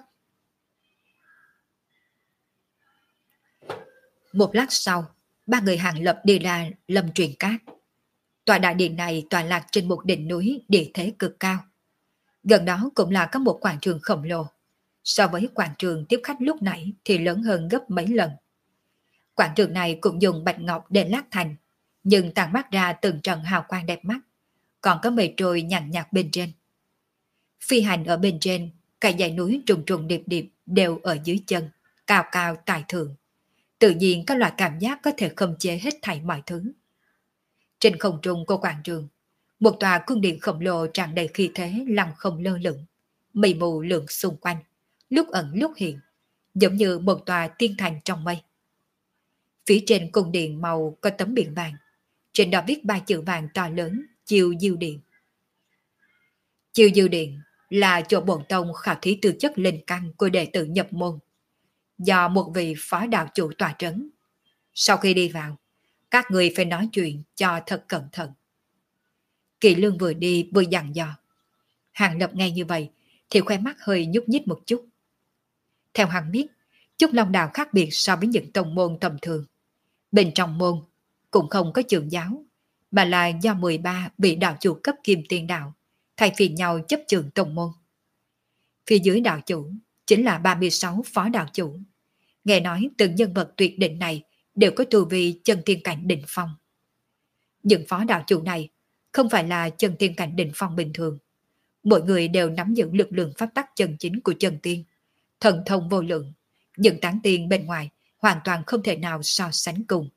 Một lát sau, ba người Hàng Lập đi ra Lâm Truyền Cát. Tòa đại điện này tọa lạc trên một đỉnh núi địa thế cực cao. Gần đó cũng là có một quảng trường khổng lồ. So với quảng trường tiếp khách lúc nãy thì lớn hơn gấp mấy lần. Quảng trường này cũng dùng bạch ngọc để lát thành, nhưng tàn mắt ra từng trận hào quang đẹp mắt, còn có mây trôi nhàn nhạt bên trên. Phi hành ở bên trên, cả dãy núi trùng trùng điệp điệp đều ở dưới chân, cao cao tài thượng. Tự nhiên các loại cảm giác có thể khống chế hết thảy mọi thứ. Trên không trung của quảng trường, một tòa cung điện khổng lồ tràn đầy khí thế lăng không lơ lửng, mây mù lượn xung quanh, lúc ẩn lúc hiện, giống như một tòa tiên thành trong mây. Phía trên cung điện màu có tấm biển vàng, trên đó viết ba chữ vàng to lớn, Chiêu Diêu Điện. Chiêu Diêu Điện là chỗ bổn tông khảo thí tư chất linh căn của đệ tử nhập môn, do một vị phó đạo chủ tòa trấn. Sau khi đi vào, các người phải nói chuyện cho thật cẩn thận. Kỳ Lương vừa đi vừa dặn dò. Hàng Lập nghe như vậy thì khoe mắt hơi nhúc nhích một chút. Theo hắn biết, Trúc Long Đạo khác biệt so với những tông môn tầm thường. Bên trong môn cũng không có trưởng giáo, mà là do mười ba vị đạo chủ cấp kim tiên đạo thay phiên nhau chấp trường tông môn. Phía dưới đạo chủ chính là ba mươi sáu phó đạo chủ. Nghe nói từng nhân vật tuyệt đỉnh này đều có tu vi chân tiên cảnh đỉnh phong. Những phó đạo chủ này không phải là chân tiên cảnh đỉnh phong bình thường. Mỗi người đều nắm giữ lực lượng pháp tắc chân chính của chân tiên, thần thông vô lượng. Những tán tiên bên ngoài hoàn toàn không thể nào so sánh cùng.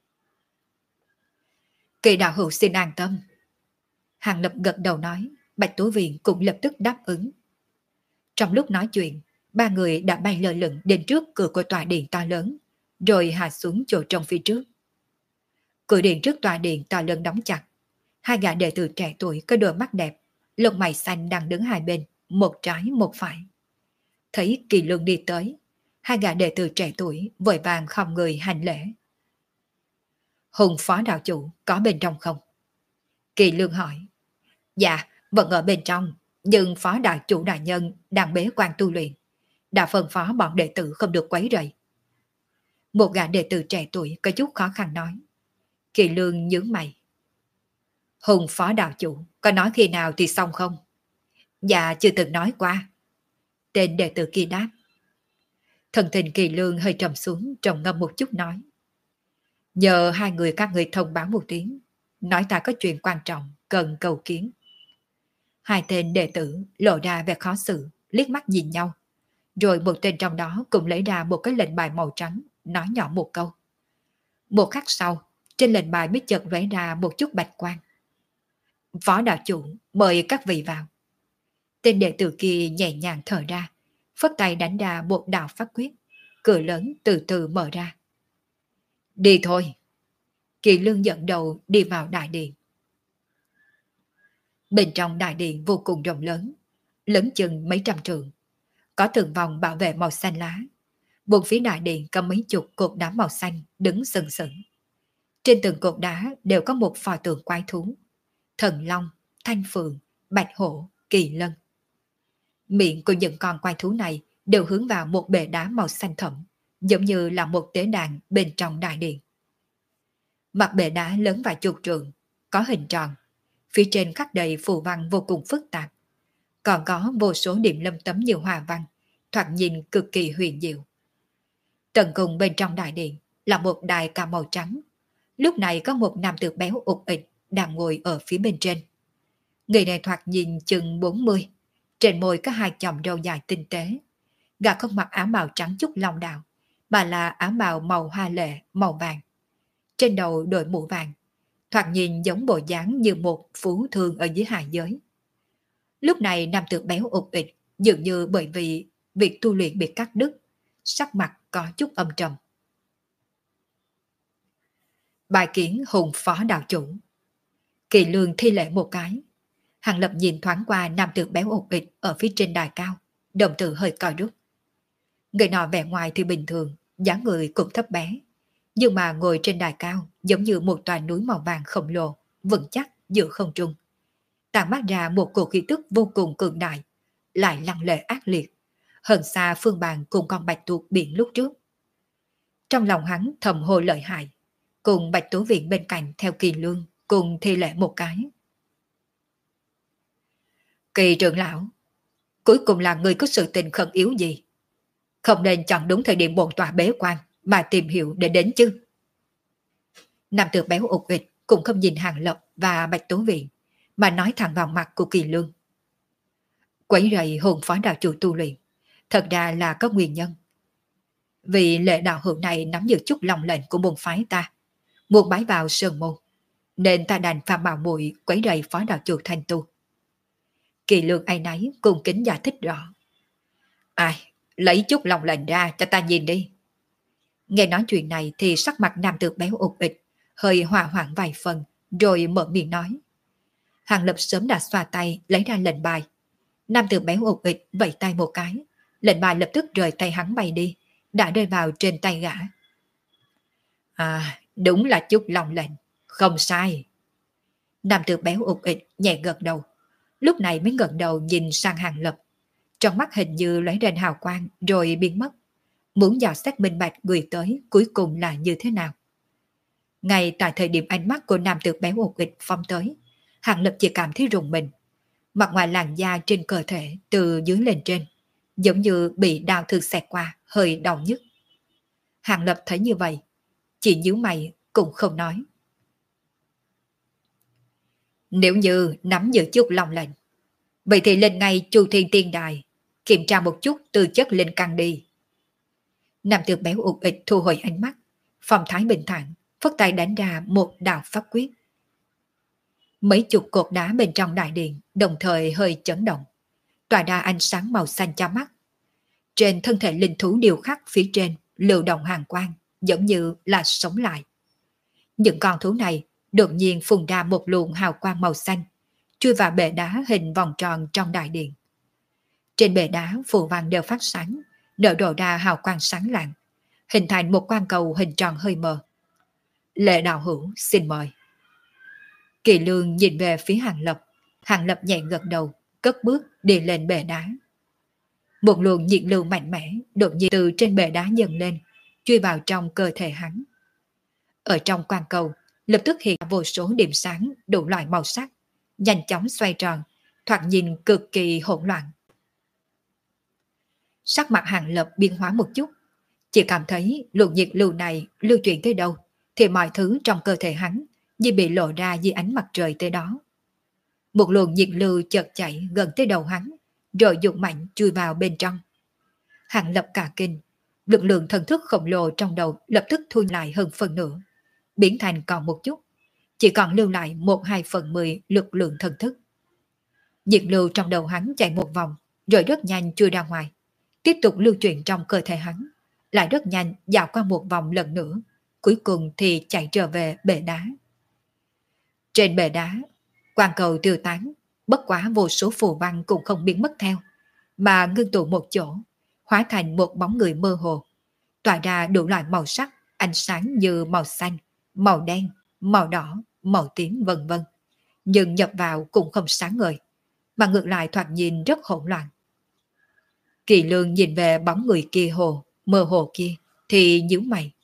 Kỳ đạo hữu xin an tâm. Hàng Lập gật đầu nói, Bạch Tố Viện cũng lập tức đáp ứng. Trong lúc nói chuyện, ba người đã bay lơ lửng đến trước cửa của tòa điện to lớn, rồi hạ xuống chỗ trong phía trước. Cửa điện trước tòa điện to lớn đóng chặt. Hai gã đệ tử trẻ tuổi có đôi mắt đẹp, lông mày xanh đang đứng hai bên, một trái một phải. Thấy Kỳ Lương đi tới, hai gã đệ tử trẻ tuổi vội vàng không người hành lễ. Hùng phó đạo chủ có bên trong không? Kỳ Lương hỏi. Dạ, vẫn ở bên trong, nhưng phó đạo chủ đại nhân đang bế quan tu luyện, đã phân phó bọn đệ tử không được quấy rầy. Một gã đệ tử trẻ tuổi có chút khó khăn nói. Kỳ Lương nhướng mày. Hùng phó đạo chủ, có nói khi nào thì xong không? Dạ chưa từng nói qua. Tên đệ tử kia đáp. Thần tình Kỳ Lương hơi trầm xuống, trầm ngâm một chút nói. Nhờ hai người các người thông báo một tiếng, nói ta có chuyện quan trọng, cần cầu kiến. Hai tên đệ tử lộ ra vẻ khó xử, liếc mắt nhìn nhau. Rồi một tên trong đó cũng lấy ra một cái lệnh bài màu trắng, nói nhỏ một câu. Một khắc sau, trên lệnh bài mới chợt lóe ra một chút bạch quang. Phó đạo chủ, mời các vị vào. Tên đệ tử kia nhẹ nhàng thở ra, phất tay đánh ra một đạo pháp quyết, cửa lớn từ từ mở ra. Đi thôi. Kỳ Lương dẫn đầu đi vào đại điện. Bên trong đại điện vô cùng rộng lớn, lớn chừng mấy trăm trượng, có tường vòng bảo vệ màu xanh lá. Bốn phía đại điện có mấy chục cột đá màu xanh đứng sừng sững. Trên từng cột đá đều có một pho tượng quái thú: thần long, thanh phượng, bạch hổ, kỳ lân. Miệng của những con quái thú này đều hướng vào một bệ đá màu xanh thẫm, giống như là một tế đàn bên trong đại điện. Mặt bệ đá lớn vài chục trượng, có hình tròn, phía trên khắc đầy phù văn vô cùng phức tạp, còn có vô số điểm lâm tấm nhiều hòa văn, thoạt nhìn cực kỳ huyền diệu. Tận cùng bên trong đại điện là một đài cao màu trắng. Lúc này có một nam tử béo ục ịch đang ngồi ở phía bên trên. Người này thoạt nhìn chừng bốn mươi, trên môi có hai chòm râu dài tinh tế. Gã không mặc áo bào trắng chút long đạo, mà là áo bào màu hoa lệ, màu vàng. Trên đầu đội mũ vàng, thoạt nhìn giống bộ dáng như một phú thương ở dưới hạ giới. Lúc này nam tử béo ục ịch dường như bởi vì việc tu luyện bị cắt đứt, sắc mặt có chút âm trầm. Bài kiến Hùng phó đạo chủ. Kỳ Lương thi lễ một cái. Hàng Lập nhìn thoáng qua nam tử béo ục ịch ở phía trên đài cao, đồng tử hơi co rút. Người nọ vẻ ngoài thì bình thường, dáng người cũng thấp bé, nhưng mà ngồi trên đài cao giống như một tòa núi màu vàng khổng lồ, vững chắc giữa không trung, tản mát ra một cổ khí tức vô cùng cường đại, lại lăng lệ ác liệt, hơn xa phương bàn cùng con bạch tuộc biển lúc trước. Trong lòng hắn thầm hồ lợi hại, cùng bạch tố viện bên cạnh theo Kỳ Lương cùng thi lễ một cái. Kỳ trưởng lão, cuối cùng là người có sự tình khẩn yếu gì? Không nên chọn đúng thời điểm bổn tòa bế quan mà tìm hiểu để đến chứ. Nam tử béo ục ịch cũng không nhìn Hàng Lập và bạch tố viện, mà nói thẳng vào mặt của Kỳ Lương. Quấy rầy Hùng phó đạo chủ tu luyện, thật ra là có nguyên nhân. Vì lệ đạo hữu này nắm giữ chút lòng lệnh của môn phái ta, muốn bái vào sơn môn, nên ta đành phạm bảo muội quấy rầy phó đạo chủ thành tu. Kỳ Lương ai nấy cùng kính giải thích rõ. Ai, lấy chút lòng lệnh ra cho ta nhìn đi. Nghe nói chuyện này thì sắc mặt nam tử béo ục ịch hơi hòa hoãn vài phần, rồi mở miệng nói. Hàng Lập sớm đã xoa tay lấy ra lệnh bài. Nam tử béo ục ịch vẫy tay một cái, lệnh bài lập tức rời tay hắn bay đi, đã rơi vào trên tay gã. À, đúng là chút lòng lệnh, không sai. Nam tử béo ục ịch nhẹ gật đầu, lúc này mới ngẩng đầu nhìn sang Hàng Lập. Trong mắt hình như lóe lên hào quang rồi biến mất, muốn dò xét minh bạch người tới cuối cùng là như thế nào. Ngay tại thời điểm ánh mắt của nam tử béo ục ịch phong tới, Hàng Lập chỉ cảm thấy rùng mình. Mặt ngoài làn da trên cơ thể từ dưới lên trên, giống như bị đao thương xẹt qua, hơi đau nhức. Hàng Lập thấy như vậy, chỉ nhíu mày cũng không nói. Nếu như nắm giữ chút lòng lệnh, vậy thì lên ngay Chu Thiên Tiên Đài, kiểm tra một chút tư chất linh căn đi. Nam tử béo ục ịch thu hồi ánh mắt, phong thái bình thản, phất tay đánh ra một đạo pháp quyết. Mấy chục cột đá bên trong đại điện đồng thời hơi chấn động, tỏa ra ánh sáng màu xanh cho mắt. Trên thân thể linh thú điêu khắc phía trên lưu động hàn quang, giống như là sống lại. Những con thú này đột nhiên phun ra một luồng hào quang màu xanh, chui vào bệ đá hình vòng tròn trong đại điện. Trên bệ đá phù văn đều phát sáng, nở rộ ra hào quang sáng lạng, hình thành một quang cầu hình tròn hơi mờ. Lệ đạo hữu xin mời. Kỳ Lương nhìn về phía Hàng Lập, Hàng Lập nhẹ gật đầu, cất bước đi lên bệ đá. Một luồng nhiệt lưu mạnh mẽ đột nhiên từ trên bệ đá dần lên, chui vào trong cơ thể hắn. Ở trong quang cầu, lập tức hiện ra vô số điểm sáng đủ loại màu sắc, nhanh chóng xoay tròn, thoạt nhìn cực kỳ hỗn loạn. Sắc mặt Hàng Lập biến hóa một chút, chỉ cảm thấy luồng nhiệt lưu này lưu chuyển tới đâu, thì mọi thứ trong cơ thể hắn như bị lộ ra dưới ánh mặt trời tới đó. Một luồng nhiệt lưu chợt chạy gần tới đầu hắn, rồi dụng mạnh chui vào bên trong. Hàng Lập cả kinh, lực lượng thần thức khổng lồ trong đầu lập tức thu lại hơn phần nửa, biến thành còn một chút, chỉ còn lưu lại một hai phần mười lực lượng thần thức. Nhiệt lưu trong đầu hắn chạy một vòng, rồi rất nhanh chui ra ngoài, tiếp tục lưu chuyển trong cơ thể hắn, lại rất nhanh dạo qua một vòng lần nữa, cuối cùng thì chạy trở về bể đá. Trên bể đá, quang cầu tiêu tán, bất quá vô số phù văn cũng không biến mất theo, mà ngưng tụ một chỗ, hóa thành một bóng người mơ hồ, tỏa ra đủ loại màu sắc, ánh sáng như màu xanh, màu đen, màu đỏ, màu tím vân vân, nhưng nhập vào cũng không sáng ngời, mà ngược lại thoạt nhìn rất hỗn loạn. Kỳ Lương nhìn về bóng người kia hồ, mơ hồ kia, thì nhíu mày.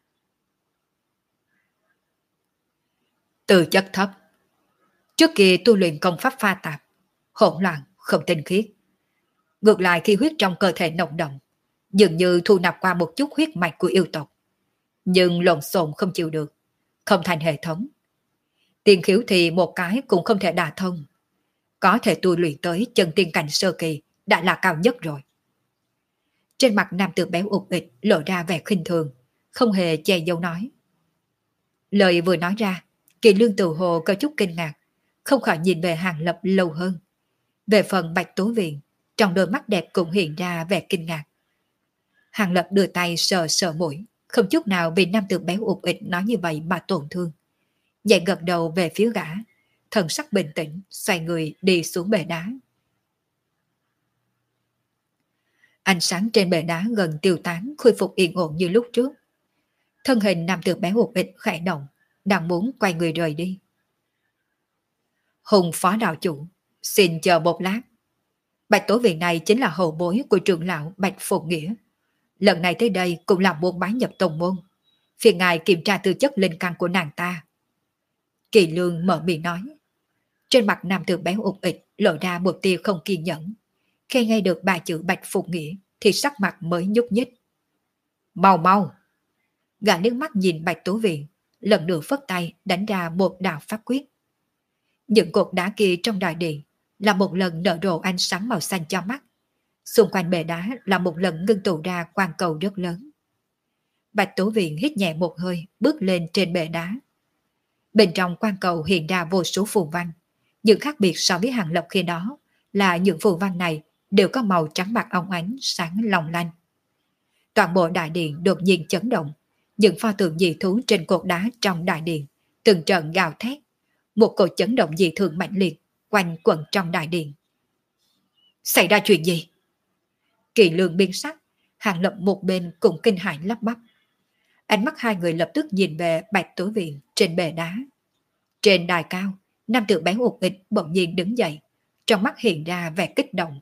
Từ chất thấp. Trước kia tu luyện công pháp pha tạp, hỗn loạn, không tinh khiết. Ngược lại khi huyết trong cơ thể nồng đậm, dường như thu nạp qua một chút huyết mạch của yêu tộc. Nhưng lộn xộn không chịu được, không thành hệ thống. Tiên khiếu thì một cái cũng không thể đả thông. Có thể tu luyện tới chân tiên cảnh sơ kỳ đã là cao nhất rồi. Trên mặt nam tử béo ụt ịch lộ ra vẻ khinh thường, không hề che giấu nói. Lời vừa nói ra, Kỳ Lương tự hồ có chút kinh ngạc, không khỏi nhìn về Hàng Lập lâu hơn. Về phần Bạch Tố Viện, trong đôi mắt đẹp cũng hiện ra vẻ kinh ngạc. Hàng Lập đưa tay sờ sờ mũi, không chút nào vì nam tử béo ụt ịch nói như vậy mà tổn thương. Nhẹ gật đầu về phía gã, thần sắc bình tĩnh, xoay người đi xuống bể đá. Ánh sáng trên bể đá gần tiêu tán, khôi phục yên ổn như lúc trước. Thân hình nam tử béo ụt ịch khẽ động, đang muốn quay người rời đi. Hùng phó đạo chủ, xin chờ một lát. Bạch Tố Viện này chính là hậu bối của trưởng lão Bạch Phụng Nghĩa. Lần này tới đây cũng là muốn bái nhập tông môn. Phiền ngài kiểm tra tư chất linh căn của nàng ta. Kỳ Lương mở miệng nói. Trên mặt nam tử béo ụt ịch lộ ra một tia không kiên nhẫn. Khi nghe được ba chữ Bạch Phụng Nghĩa thì sắc mặt mới nhúc nhích. Mau mau! Gã nước mắt nhìn Bạch Tố Viện, lần nữa phất tay đánh ra một đạo pháp quyết. Những cột đá kia trong đại điện là một lần nở rộ ánh sáng màu xanh cho mắt. Xung quanh bể đá là một lần ngưng tụ ra quang cầu rất lớn. Bạch Tố Viện hít nhẹ một hơi, bước lên trên bể đá. Bên trong quang cầu hiện ra vô số phù văn. Nhưng khác biệt so với Hàng Lập khi đó là những phù văn này đều có màu trắng bạc óng ánh, sáng long lanh. Toàn bộ đại điện đột nhiên chấn động. Những pho tượng dị thú trên cột đá trong đại điện từng trận gào thét. Một cột chấn động dị thường mạnh liệt quanh quẩn trong đại điện. Xảy ra chuyện gì? Kỳ Lương biến sắc, Hàng Lập một bên cũng kinh hãi lắp bắp. Ánh mắt hai người lập tức nhìn về Bạch Tố Viện trên bể đá. Trên đài cao, nam tử béo ụt ịch bỗng nhiên đứng dậy, trong mắt hiện ra vẻ kích động.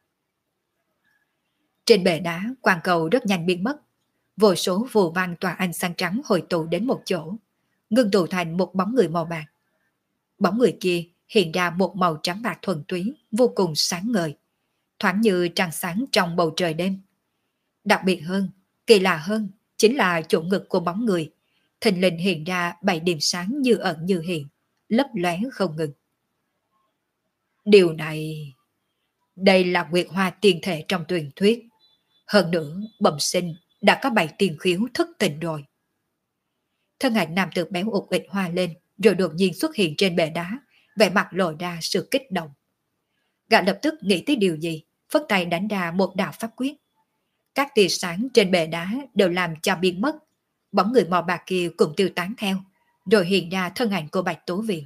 Trên bể đá, quang cầu rất nhanh biến mất. Vô số phù văn tỏa ánh sáng trắng hội tụ đến một chỗ, ngưng tụ thành một bóng người màu bạc. Bóng người kia hiện ra một màu trắng bạc thuần túy, vô cùng sáng ngời, thoáng như trăng sáng trong bầu trời đêm. Đặc biệt hơn, kỳ lạ hơn, chính là chỗ ngực của bóng người, thình lình hiện ra bảy điểm sáng như ẩn như hiện, lấp lóe không ngừng. Điều này... Đây là Nguyệt Hoa tiên thể trong truyền thuyết. Hơn nữa, bẩm sinh đã có bảy tiền khiếu thức tỉnh rồi. Thân ảnh nam tử béo ụt ịch hoa lên, rồi đột nhiên xuất hiện trên bể đá, vẻ mặt lộ ra sự kích động. Gã lập tức nghĩ tới điều gì, phất tay đánh ra một đạo pháp quyết. Các tia sáng trên bể đá đều làm cho biến mất, bóng người màu bạc kia cũng tiêu tán theo, rồi hiện ra thân ảnh của Bạch Tố Viện.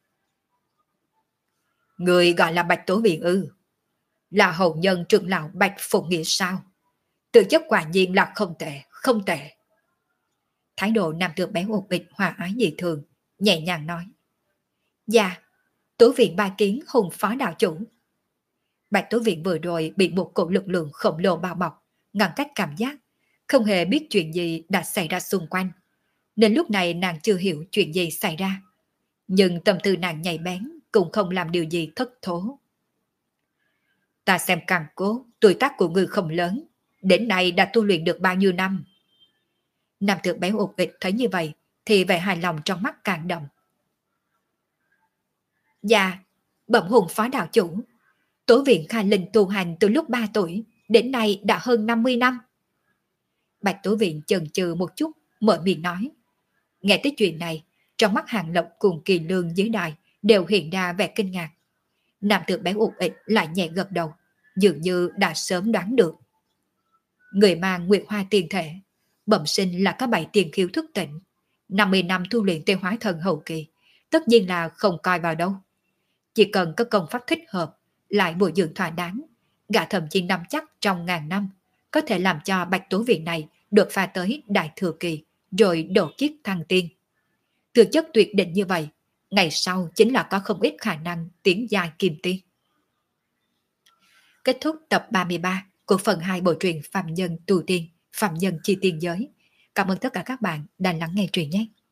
Người gọi là Bạch Tố Viện ư? Là hậu nhân trưởng lão Bạch Phụng Nghĩa sao? Tự chất quả nhiên là không tệ, không tệ. Thái độ nam tử béo ụt ịch hòa ái dị thường, nhẹ nhàng nói. Dạ, Tố Viện bài kiến Hùng phó đạo chủ. Bạch Tố Viện vừa rồi bị một cỗ lực lượng khổng lồ bao bọc, ngăn cách cảm giác, không hề biết chuyện gì đã xảy ra xung quanh. nên lúc này nàng chưa hiểu chuyện gì xảy ra. Nhưng tâm tư nàng nhạy bén cũng không làm điều gì thất thố. Ta xem càng cố, tuổi tác của ngươi không lớn, đến nay đã tu luyện được bao nhiêu năm. Nam tử béo ụt ịch thấy như vậy, thì vẻ hài lòng trong mắt càng đậm. Dạ, bẩm hùng phó đạo chủ, Tố viện khai linh tu hành từ lúc ba tuổi, đến nay đã hơn năm mươi năm. Bạch Tố viện chần chừ một chút, mở miệng nói. Nghe tới chuyện này, trong mắt Hàng Lộc cùng Kỳ Lương dưới đài đều hiện ra vẻ kinh ngạc. Nam tử béo ụt ịch lại nhẹ gật đầu, dường như đã sớm đoán được. Người mang Nguyệt Hoa tiền thể, bẩm sinh là có bảy tiền khiếu thức tỉnh, năm mươi năm tu luyện tiêu hóa thần hậu kỳ, tất nhiên là không coi vào đâu. Chỉ cần có công pháp thích hợp, lại bồi dưỡng thỏa đáng, gã thậm chí nắm chắc trong ngàn năm, có thể làm cho Bạch Tố viện này đột phá tới đại thừa kỳ, rồi độ kiếp thăng tiên. Tư chất tuyệt định như vậy, ngày sau chính là có không ít khả năng tiến giai kim tiên. Kết thúc tập ba mươi ba của phần hai bộ truyện Phạm Nhân Tu Tiên, Phạm Nhân Chi Tiên Giới. Cảm ơn tất cả các bạn đã lắng nghe truyện nhé.